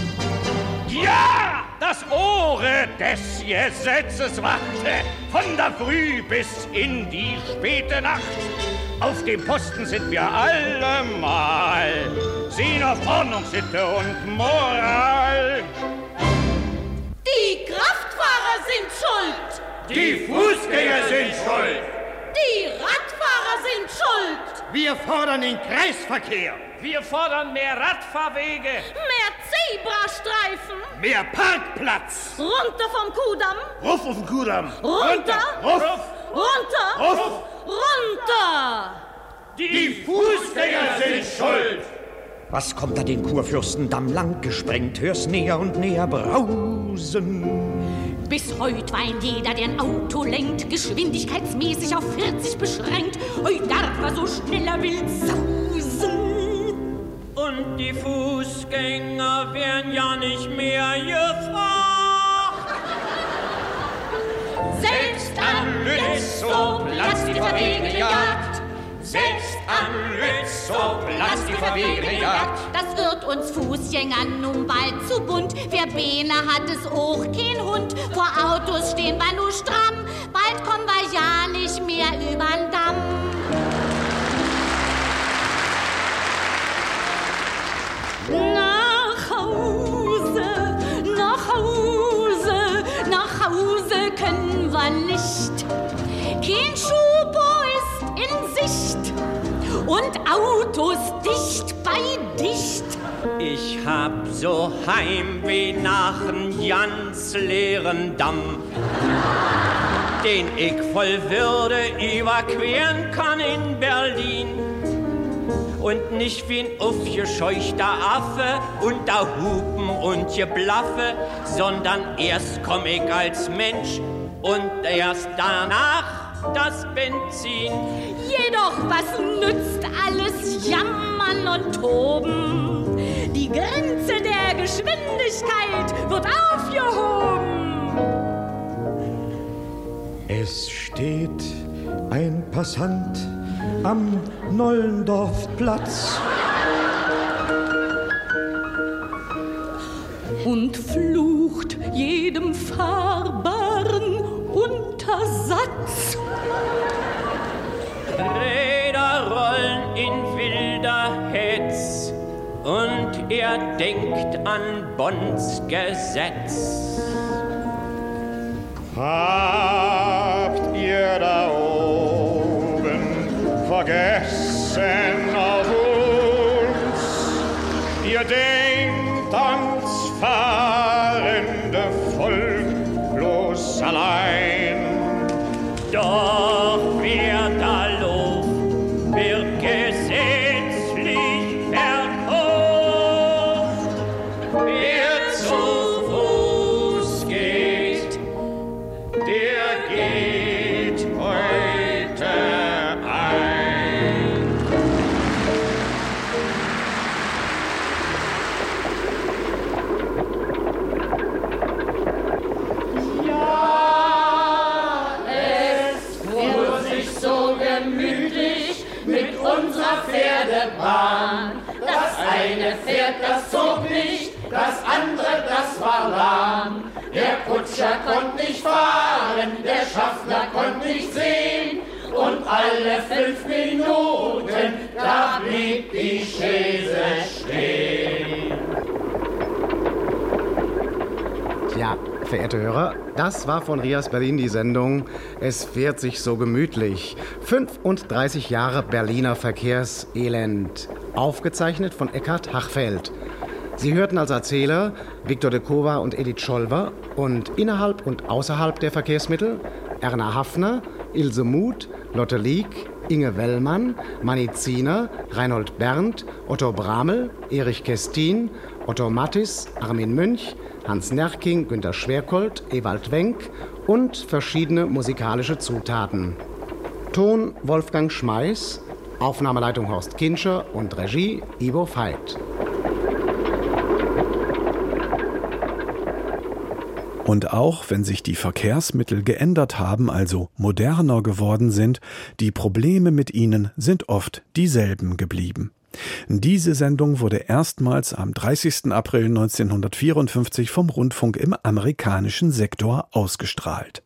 Ja, das Ohre des Gesetzes wachte, von der Früh bis in die späte Nacht. Auf dem Posten sind wir allemal, sehen auf Ordnung, Sitte und Moral. Die Kraftfahrer sind schuld. Die Fußgänger sind schuld. Die Radfahrer sind schuld. Wir fordern den Kreisverkehr. Wir fordern mehr Radfahrwege. Mehr Zebrastreifen. Mehr Parkplatz. Runter vom Kuhdamm. Ruf auf den Kuhdamm. Runter. Ruf. Runter. Ruf. Runter. Die Fußgänger sind schuld. Was kommt da den Kurfürstendamm lang gesprengt? Hör's näher und näher brausen. Bis heut war ein jeder, der ein Auto lenkt, geschwindigkeitsmäßig auf vierzig beschränkt. Heut darf er so schnell er will sausen. Und die Fußgänger werden ja nicht mehr gefragt. Selbst am Lützow platzt die verwegene Jagd. Selbst am Lützow platzt die verwegene Jagd. Das wird uns Fußgängern nun bald zu bunt. Wer Beine hat, ist auch kein Hund. Vor Autos stehen wir nur stramm. Bald kommen wir ja nicht mehr übern Damm. Nach Hause, nach Hause, nach Hause können wir nicht. Kein Schubo ist in Sicht und Autos dicht bei dicht. Ich hab so Heimweh nach n ganz leeren Damm, den ich voll Würde überqueren kann in Berlin. Und nicht wie ein aufgescheuchter Affe unter Hupen und Geblaffe, sondern erst komm ich als Mensch und erst danach das Benzin. Jedoch, was nützt alles Jammern und Toben? Die Grenze der Geschwindigkeit wird aufgehoben. Es steht ein Passant am Nollendorfplatz und flucht jedem fahrbaren Untersatz. Räder rollen in wilder Hetz und er denkt an Bonds Gesetz. Habt ihr da oben vergessen auf uns? Ihr denkt ans fahrende Volk bloß allein. Doch wer da lobt, wird gesetzlich verkauft. Wer zu Fuß geht, der geht heute ein. Ja, es fuhr sich so gemütlich mit unserer Pferdebahn. Das eine Pferd, das zog nicht, das andere, das war lahm. Der Kutscher konnte nicht fahren, der Schaffner konnte nicht sehen. Und alle fünf Minuten, da blieb die Chaise stehen. Ja, verehrte Hörer, das war von Rias Berlin die Sendung Es fährt sich so gemütlich. fünfunddreißig Jahre Berliner Verkehrselend. Aufgezeichnet von Eckhard Hachfeld. Sie hörten als Erzähler Viktor de Kova und Edith Scholver und innerhalb und außerhalb der Verkehrsmittel Erna Haffner, Ilse Muth, Lotte Lieck, Inge Wellmann, Manni Ziener, Reinhold Berndt, Otto Bramel, Erich Kestin, Otto Mattis, Armin Münch, Hans Nerking, Günter Schwerkolt, Ewald Wenck und verschiedene musikalische Zutaten. Ton Wolfgang Schmeiß, Aufnahmeleitung Horst Kinscher und Regie Ivo Veit. Und auch wenn sich die Verkehrsmittel geändert haben, also moderner geworden sind, die Probleme mit ihnen sind oft dieselben geblieben. Diese Sendung wurde erstmals am dreißigsten April neunzehnhundertvierundfünfzig vom Rundfunk im amerikanischen Sektor ausgestrahlt.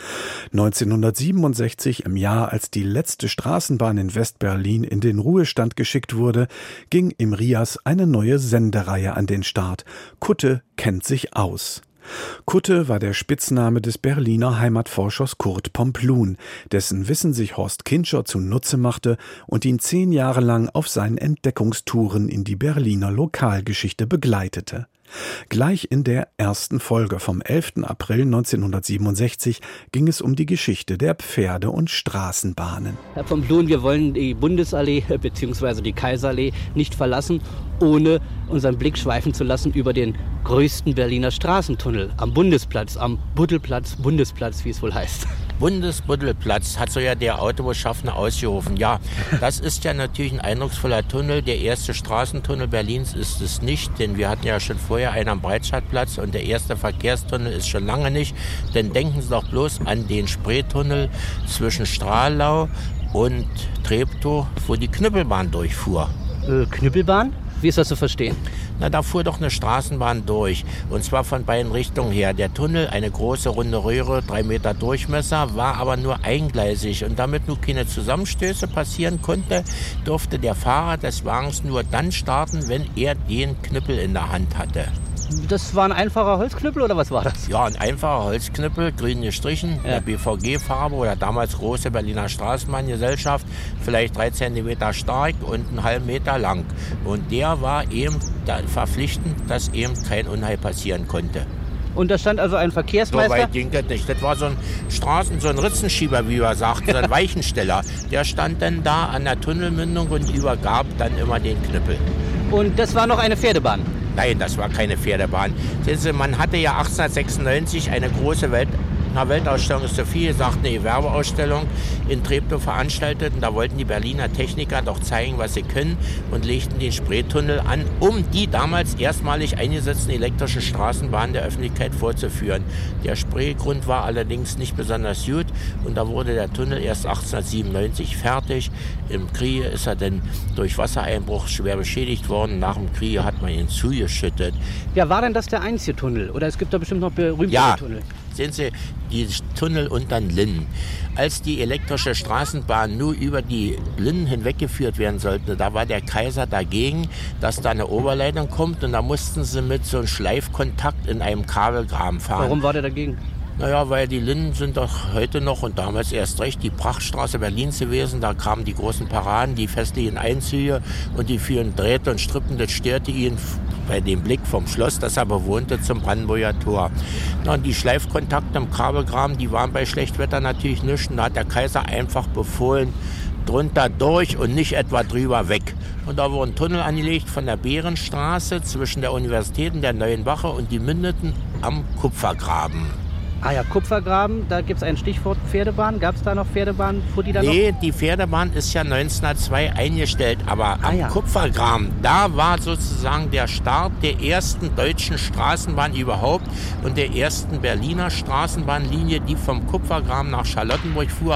neunzehnhundertsiebenundsechzig, im Jahr, als die letzte Straßenbahn in West-Berlin in den Ruhestand geschickt wurde, ging im R I A S eine neue Sendereihe an den Start. Kutte kennt sich aus. Kutte war der Spitzname des Berliner Heimatforschers Kurt Pomplun, dessen Wissen sich Horst Kintscher zunutze machte und ihn zehn Jahre lang auf seinen Entdeckungstouren in die Berliner Lokalgeschichte begleitete. Gleich in der ersten Folge vom elften April neunzehnhundertsiebenundsechzig ging es um die Geschichte der Pferde- und Straßenbahnen. Herr von Blum, wir wollen die Bundesallee bzw. die Kaiserallee nicht verlassen, ohne unseren Blick schweifen zu lassen über den größten Berliner Straßentunnel am Bundesplatz, am Buddelplatz, Bundesplatz, wie es wohl heißt. Bundesbuddelplatz hat so ja der Autobeschaffner ausgerufen. Ja, das ist ja natürlich ein eindrucksvoller Tunnel. Der erste Straßentunnel Berlins ist es nicht, denn wir hatten ja schon vorher einen am Breitscheidplatz und der erste Verkehrstunnel ist schon lange nicht. Denn denken Sie doch bloß an den Spreetunnel zwischen Strahlau und Treptow, wo die Knüppelbahn durchfuhr. Äh, Knüppelbahn? Wie ist das zu verstehen? Na, da fuhr doch eine Straßenbahn durch. Und zwar von beiden Richtungen her. Der Tunnel, eine große runde Röhre, drei Meter Durchmesser, war aber nur eingleisig. Und damit nun keine Zusammenstöße passieren konnte, durfte der Fahrer des Wagens nur dann starten, wenn er den Knüppel in der Hand hatte. Das war ein einfacher Holzknüppel oder was war das? Ja, ein einfacher Holzknüppel, grün gestrichen, ja. Eine B V G-Farbe oder damals große Berliner Straßenbahngesellschaft, vielleicht drei Zentimeter stark und einen halben Meter lang. Und der war eben verpflichtend, dass eben kein Unheil passieren konnte. Und da stand also ein Verkehrsmeister? So weit ging das nicht. Das war so ein Straßen, so ein Ritzenschieber, wie wir sagten, so ein Weichensteller. Der stand dann da an der Tunnelmündung und übergab dann immer den Knüppel. Und das war noch eine Pferdebahn? Nein, das war keine Pferdebahn. Sehen Sie, man hatte ja achtzehnhundertsechsundneunzig eine große Welt, na, Weltausstellung ist zu viel gesagt, eine Gewerbeausstellung in Treptow veranstaltet. Und da wollten die Berliner Techniker doch zeigen, was sie können und legten den Spreetunnel an, um die damals erstmalig eingesetzten elektrischen Straßenbahnen der Öffentlichkeit vorzuführen. Der Spreegrund war allerdings nicht besonders gut und da wurde der Tunnel erst achtzehnhundertsiebenundneunzig fertig. Im Krieg ist er dann durch Wassereinbruch schwer beschädigt worden. Nach dem Krieg hat man ihn zugeschüttet. Ja, war denn das der einzige Tunnel? Oder es gibt da bestimmt noch berühmtere ja. Tunnel? Sehen Sie, die Tunnel unter den Linden. Als die elektrische Straßenbahn nur über die Linden hinweggeführt werden sollte, da war der Kaiser dagegen, dass da eine Oberleitung kommt und da mussten sie mit so einem Schleifkontakt in einem Kabelgraben fahren. Warum war der dagegen? Naja, weil die Linden sind doch heute noch und damals erst recht die Prachtstraße Berlins gewesen. Da kamen die großen Paraden, die festlichen Einzüge und die vielen Drähte und Strippen. Das störte ihn bei dem Blick vom Schloss, das er bewohnte, zum Brandenburger Tor. Na, und die Schleifkontakte im Kabelgraben, die waren bei Schlechtwetter natürlich nichts. Und da hat der Kaiser einfach befohlen, drunter durch und nicht etwa drüber weg. Und da wurden Tunnel angelegt von der Behrenstraße zwischen der Universität und der Neuen Wache und die mündeten am Kupfergraben. Ah ja, Kupfergraben, da gibt es ein Stichwort Pferdebahn. Gab es da noch Pferdebahn? Fuhr die da nee, noch? Die Pferdebahn ist ja neunzehnhundertzwei eingestellt, aber ah, am ja. Kupfergraben, da war sozusagen der Start der ersten deutschen Straßenbahn überhaupt und der ersten Berliner Straßenbahnlinie, die vom Kupfergraben nach Charlottenburg fuhr,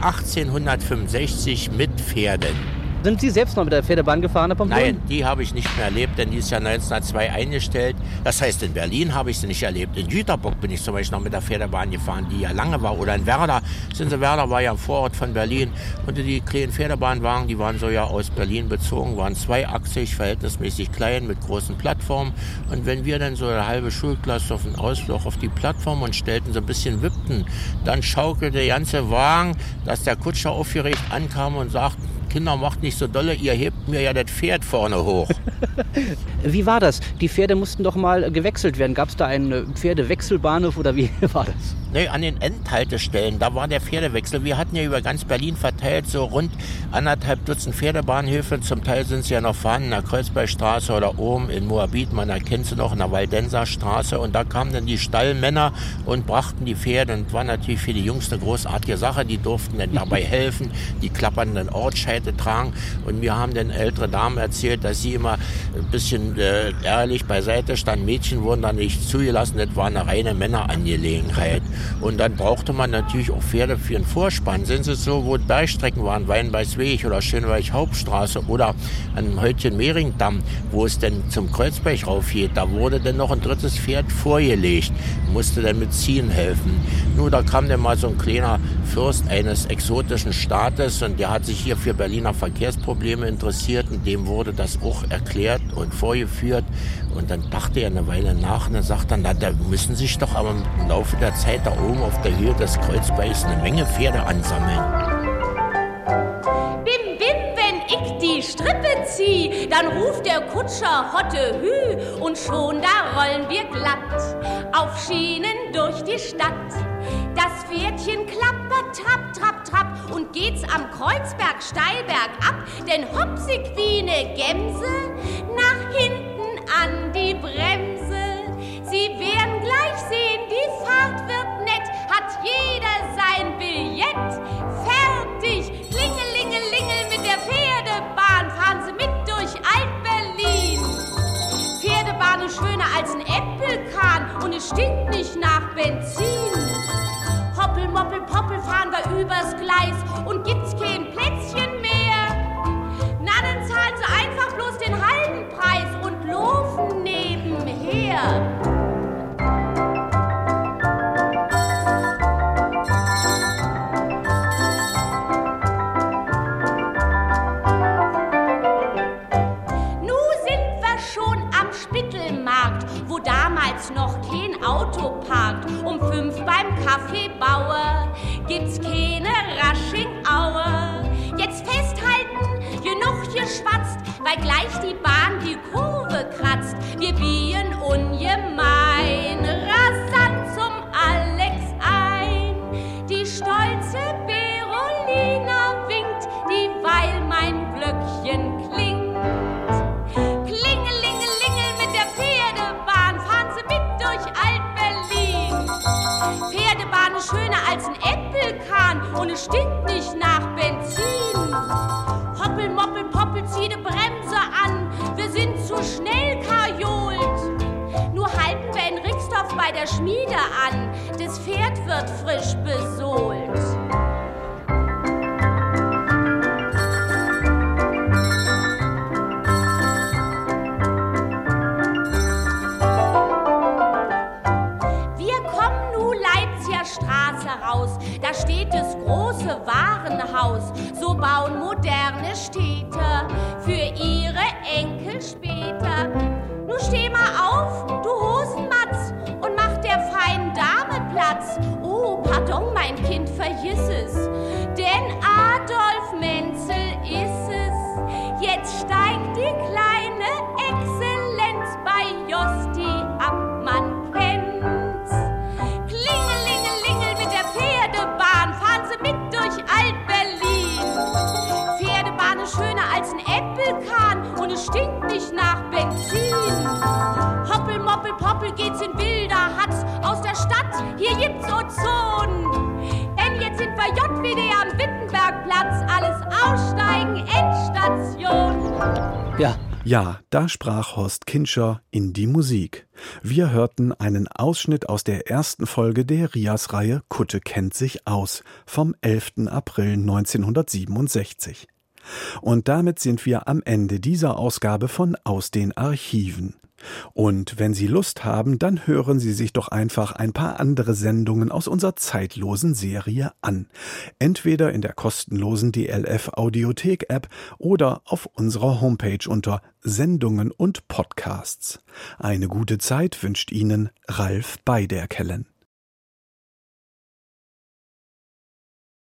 achtzehnhundertfünfundsechzig mit Pferden. Sind Sie selbst noch mit der Pferdebahn gefahren, Herr Pomplun? Nein, die habe ich nicht mehr erlebt, denn die ist ja neunzehnhundertzwei eingestellt. Das heißt, in Berlin habe ich sie nicht erlebt. In Jüterbock bin ich zum Beispiel noch mit der Pferdebahn gefahren, die ja lange war. Oder in Werder. Sind Sie, Werder war ja ein Vorort von Berlin. Und die kleinen Pferdebahnwagen, die waren so ja aus Berlin bezogen, waren zweiachsig, verhältnismäßig klein, mit großen Plattformen. Und wenn wir dann so eine halbe Schulklasse auf den Ausflug auf die Plattform und stellten so ein bisschen wippten, dann schaukelte der ganze Wagen, dass der Kutscher aufgeregt ankam und sagte, Kinder, macht nicht so dolle, ihr hebt mir ja das Pferd vorne hoch. Wie war das? Die Pferde mussten doch mal gewechselt werden. Gab es da einen Pferdewechselbahnhof oder wie war das? Ne, an den Endhaltestellen, da war der Pferdewechsel. Wir hatten ja über ganz Berlin verteilt so rund anderthalb Dutzend Pferdebahnhöfe. Zum Teil sind sie ja noch vorhanden, in der Kreuzbergstraße oder oben in Moabit, man erkennt sie noch, in der Waldenser Straße. Und da kamen dann die Stallmänner und brachten die Pferde. Und war natürlich für die Jungs eine großartige Sache. Die durften dann dabei helfen, die klappernden Ortsscheite tragen. Und mir haben dann ältere Damen erzählt, dass sie immer ein bisschen äh, ehrlich beiseite standen. Mädchen wurden da nicht zugelassen. Das war eine reine Männerangelegenheit. Und dann brauchte man natürlich auch Pferde für den Vorspann. Sind es so, wo Bergstrecken waren, Weinbeißweg oder Schöneweich Hauptstraße oder an Heutchen-Mehringdamm, wo es denn zum Kreuzberg rauf geht, da wurde dann noch ein drittes Pferd vorgelegt, musste dann mit Ziehen helfen. Nur da kam dann mal so ein kleiner Fürst eines exotischen Staates und der hat sich hier für Berliner Verkehrsprobleme interessiert und dem wurde das auch erklärt und vorgeführt. Und dann dachte er eine Weile nach und er sagt dann, na, da müssen sich doch aber im Laufe der Zeit da oben auf der Höhe des Kreuzbergs eine Menge Pferde ansammeln. Bim, bim, wenn ich die Strippe zieh, dann ruft der Kutscher Hotte Hü und schon da rollen wir glatt auf Schienen durch die Stadt. Das Pferdchen klappert, trapp, trapp, trapp und geht's am Kreuzberg steil bergab, denn hopsig wie ne Gemse nach hinten an die Bremse. Sie werden gleich sehen, die Fahrt wird nett, hat jeder sein Billett. Fertig, klingelingelingel mit der Pferdebahn, fahren Sie mit durch Alt-Berlin. Pferdebahn ist schöner als ein Äpfelkahn und es stinkt nicht nach Benzin. Hoppel, moppel, poppel fahren wir übers Gleis und gibt's kein Plätzchen mehr. Na, dann zahlen Sie einfach bloß den halben Preis und laufen nebenher. Wo damals noch kein Auto parkt, um fünf beim Kaffeebauer gibt's keine Raschingauer. Jetzt festhalten, genug geschwatzt, weil gleich die Bahn die Kurve kratzt. Wir biegen ungemein rasant zum Alex ein. Die stolze Berolina winkt, dieweil mein Glöckchen klingt. Pferdebahn ist schöner als ein Äpfelkahn und es stinkt nicht nach Benzin. Hoppel, moppel, poppel, zieh die Bremse an, wir sind zu schnell kajolt. Nur halten wir in Rixdorf bei der Schmiede an, das Pferd wird frisch besohlt. Straße raus, da steht das große Warenhaus. So bauen moderne Städte für ihre Enkel später. Nun steh mal auf, du Hosenmatz, und mach der feinen Dame Platz. Oh, pardon, mein Kind, vergiss es, denn Adolf Menzel ist es. Jetzt steigt die kleine Exzellenz bei Josti ab, man kennt's. Fahren Sie mit durch Alt-Berlin. Pferdebahn ist schöner als ein Äpfelkahn und es stinkt nicht nach Benzin. Hoppel, moppel, poppel geht's in wilder Hatz aus der Stadt, hier gibt's Ozon. Denn jetzt sind wir J W D am Wittenbergplatz, alles aussteigen, Endstation. Ja. Ja, da sprach Horst Kintscher in die Musik. Wir hörten einen Ausschnitt aus der ersten Folge der Rias-Reihe Kutte kennt sich aus vom elften April neunzehnhundertsiebenundsechzig. Und damit sind wir am Ende dieser Ausgabe von Aus den Archiven. Und wenn Sie Lust haben, dann hören Sie sich doch einfach ein paar andere Sendungen aus unserer zeitlosen Serie an. Entweder in der kostenlosen D L F-Audiothek-App oder auf unserer Homepage unter Sendungen und Podcasts. Eine gute Zeit wünscht Ihnen Ralf Beiderkellen.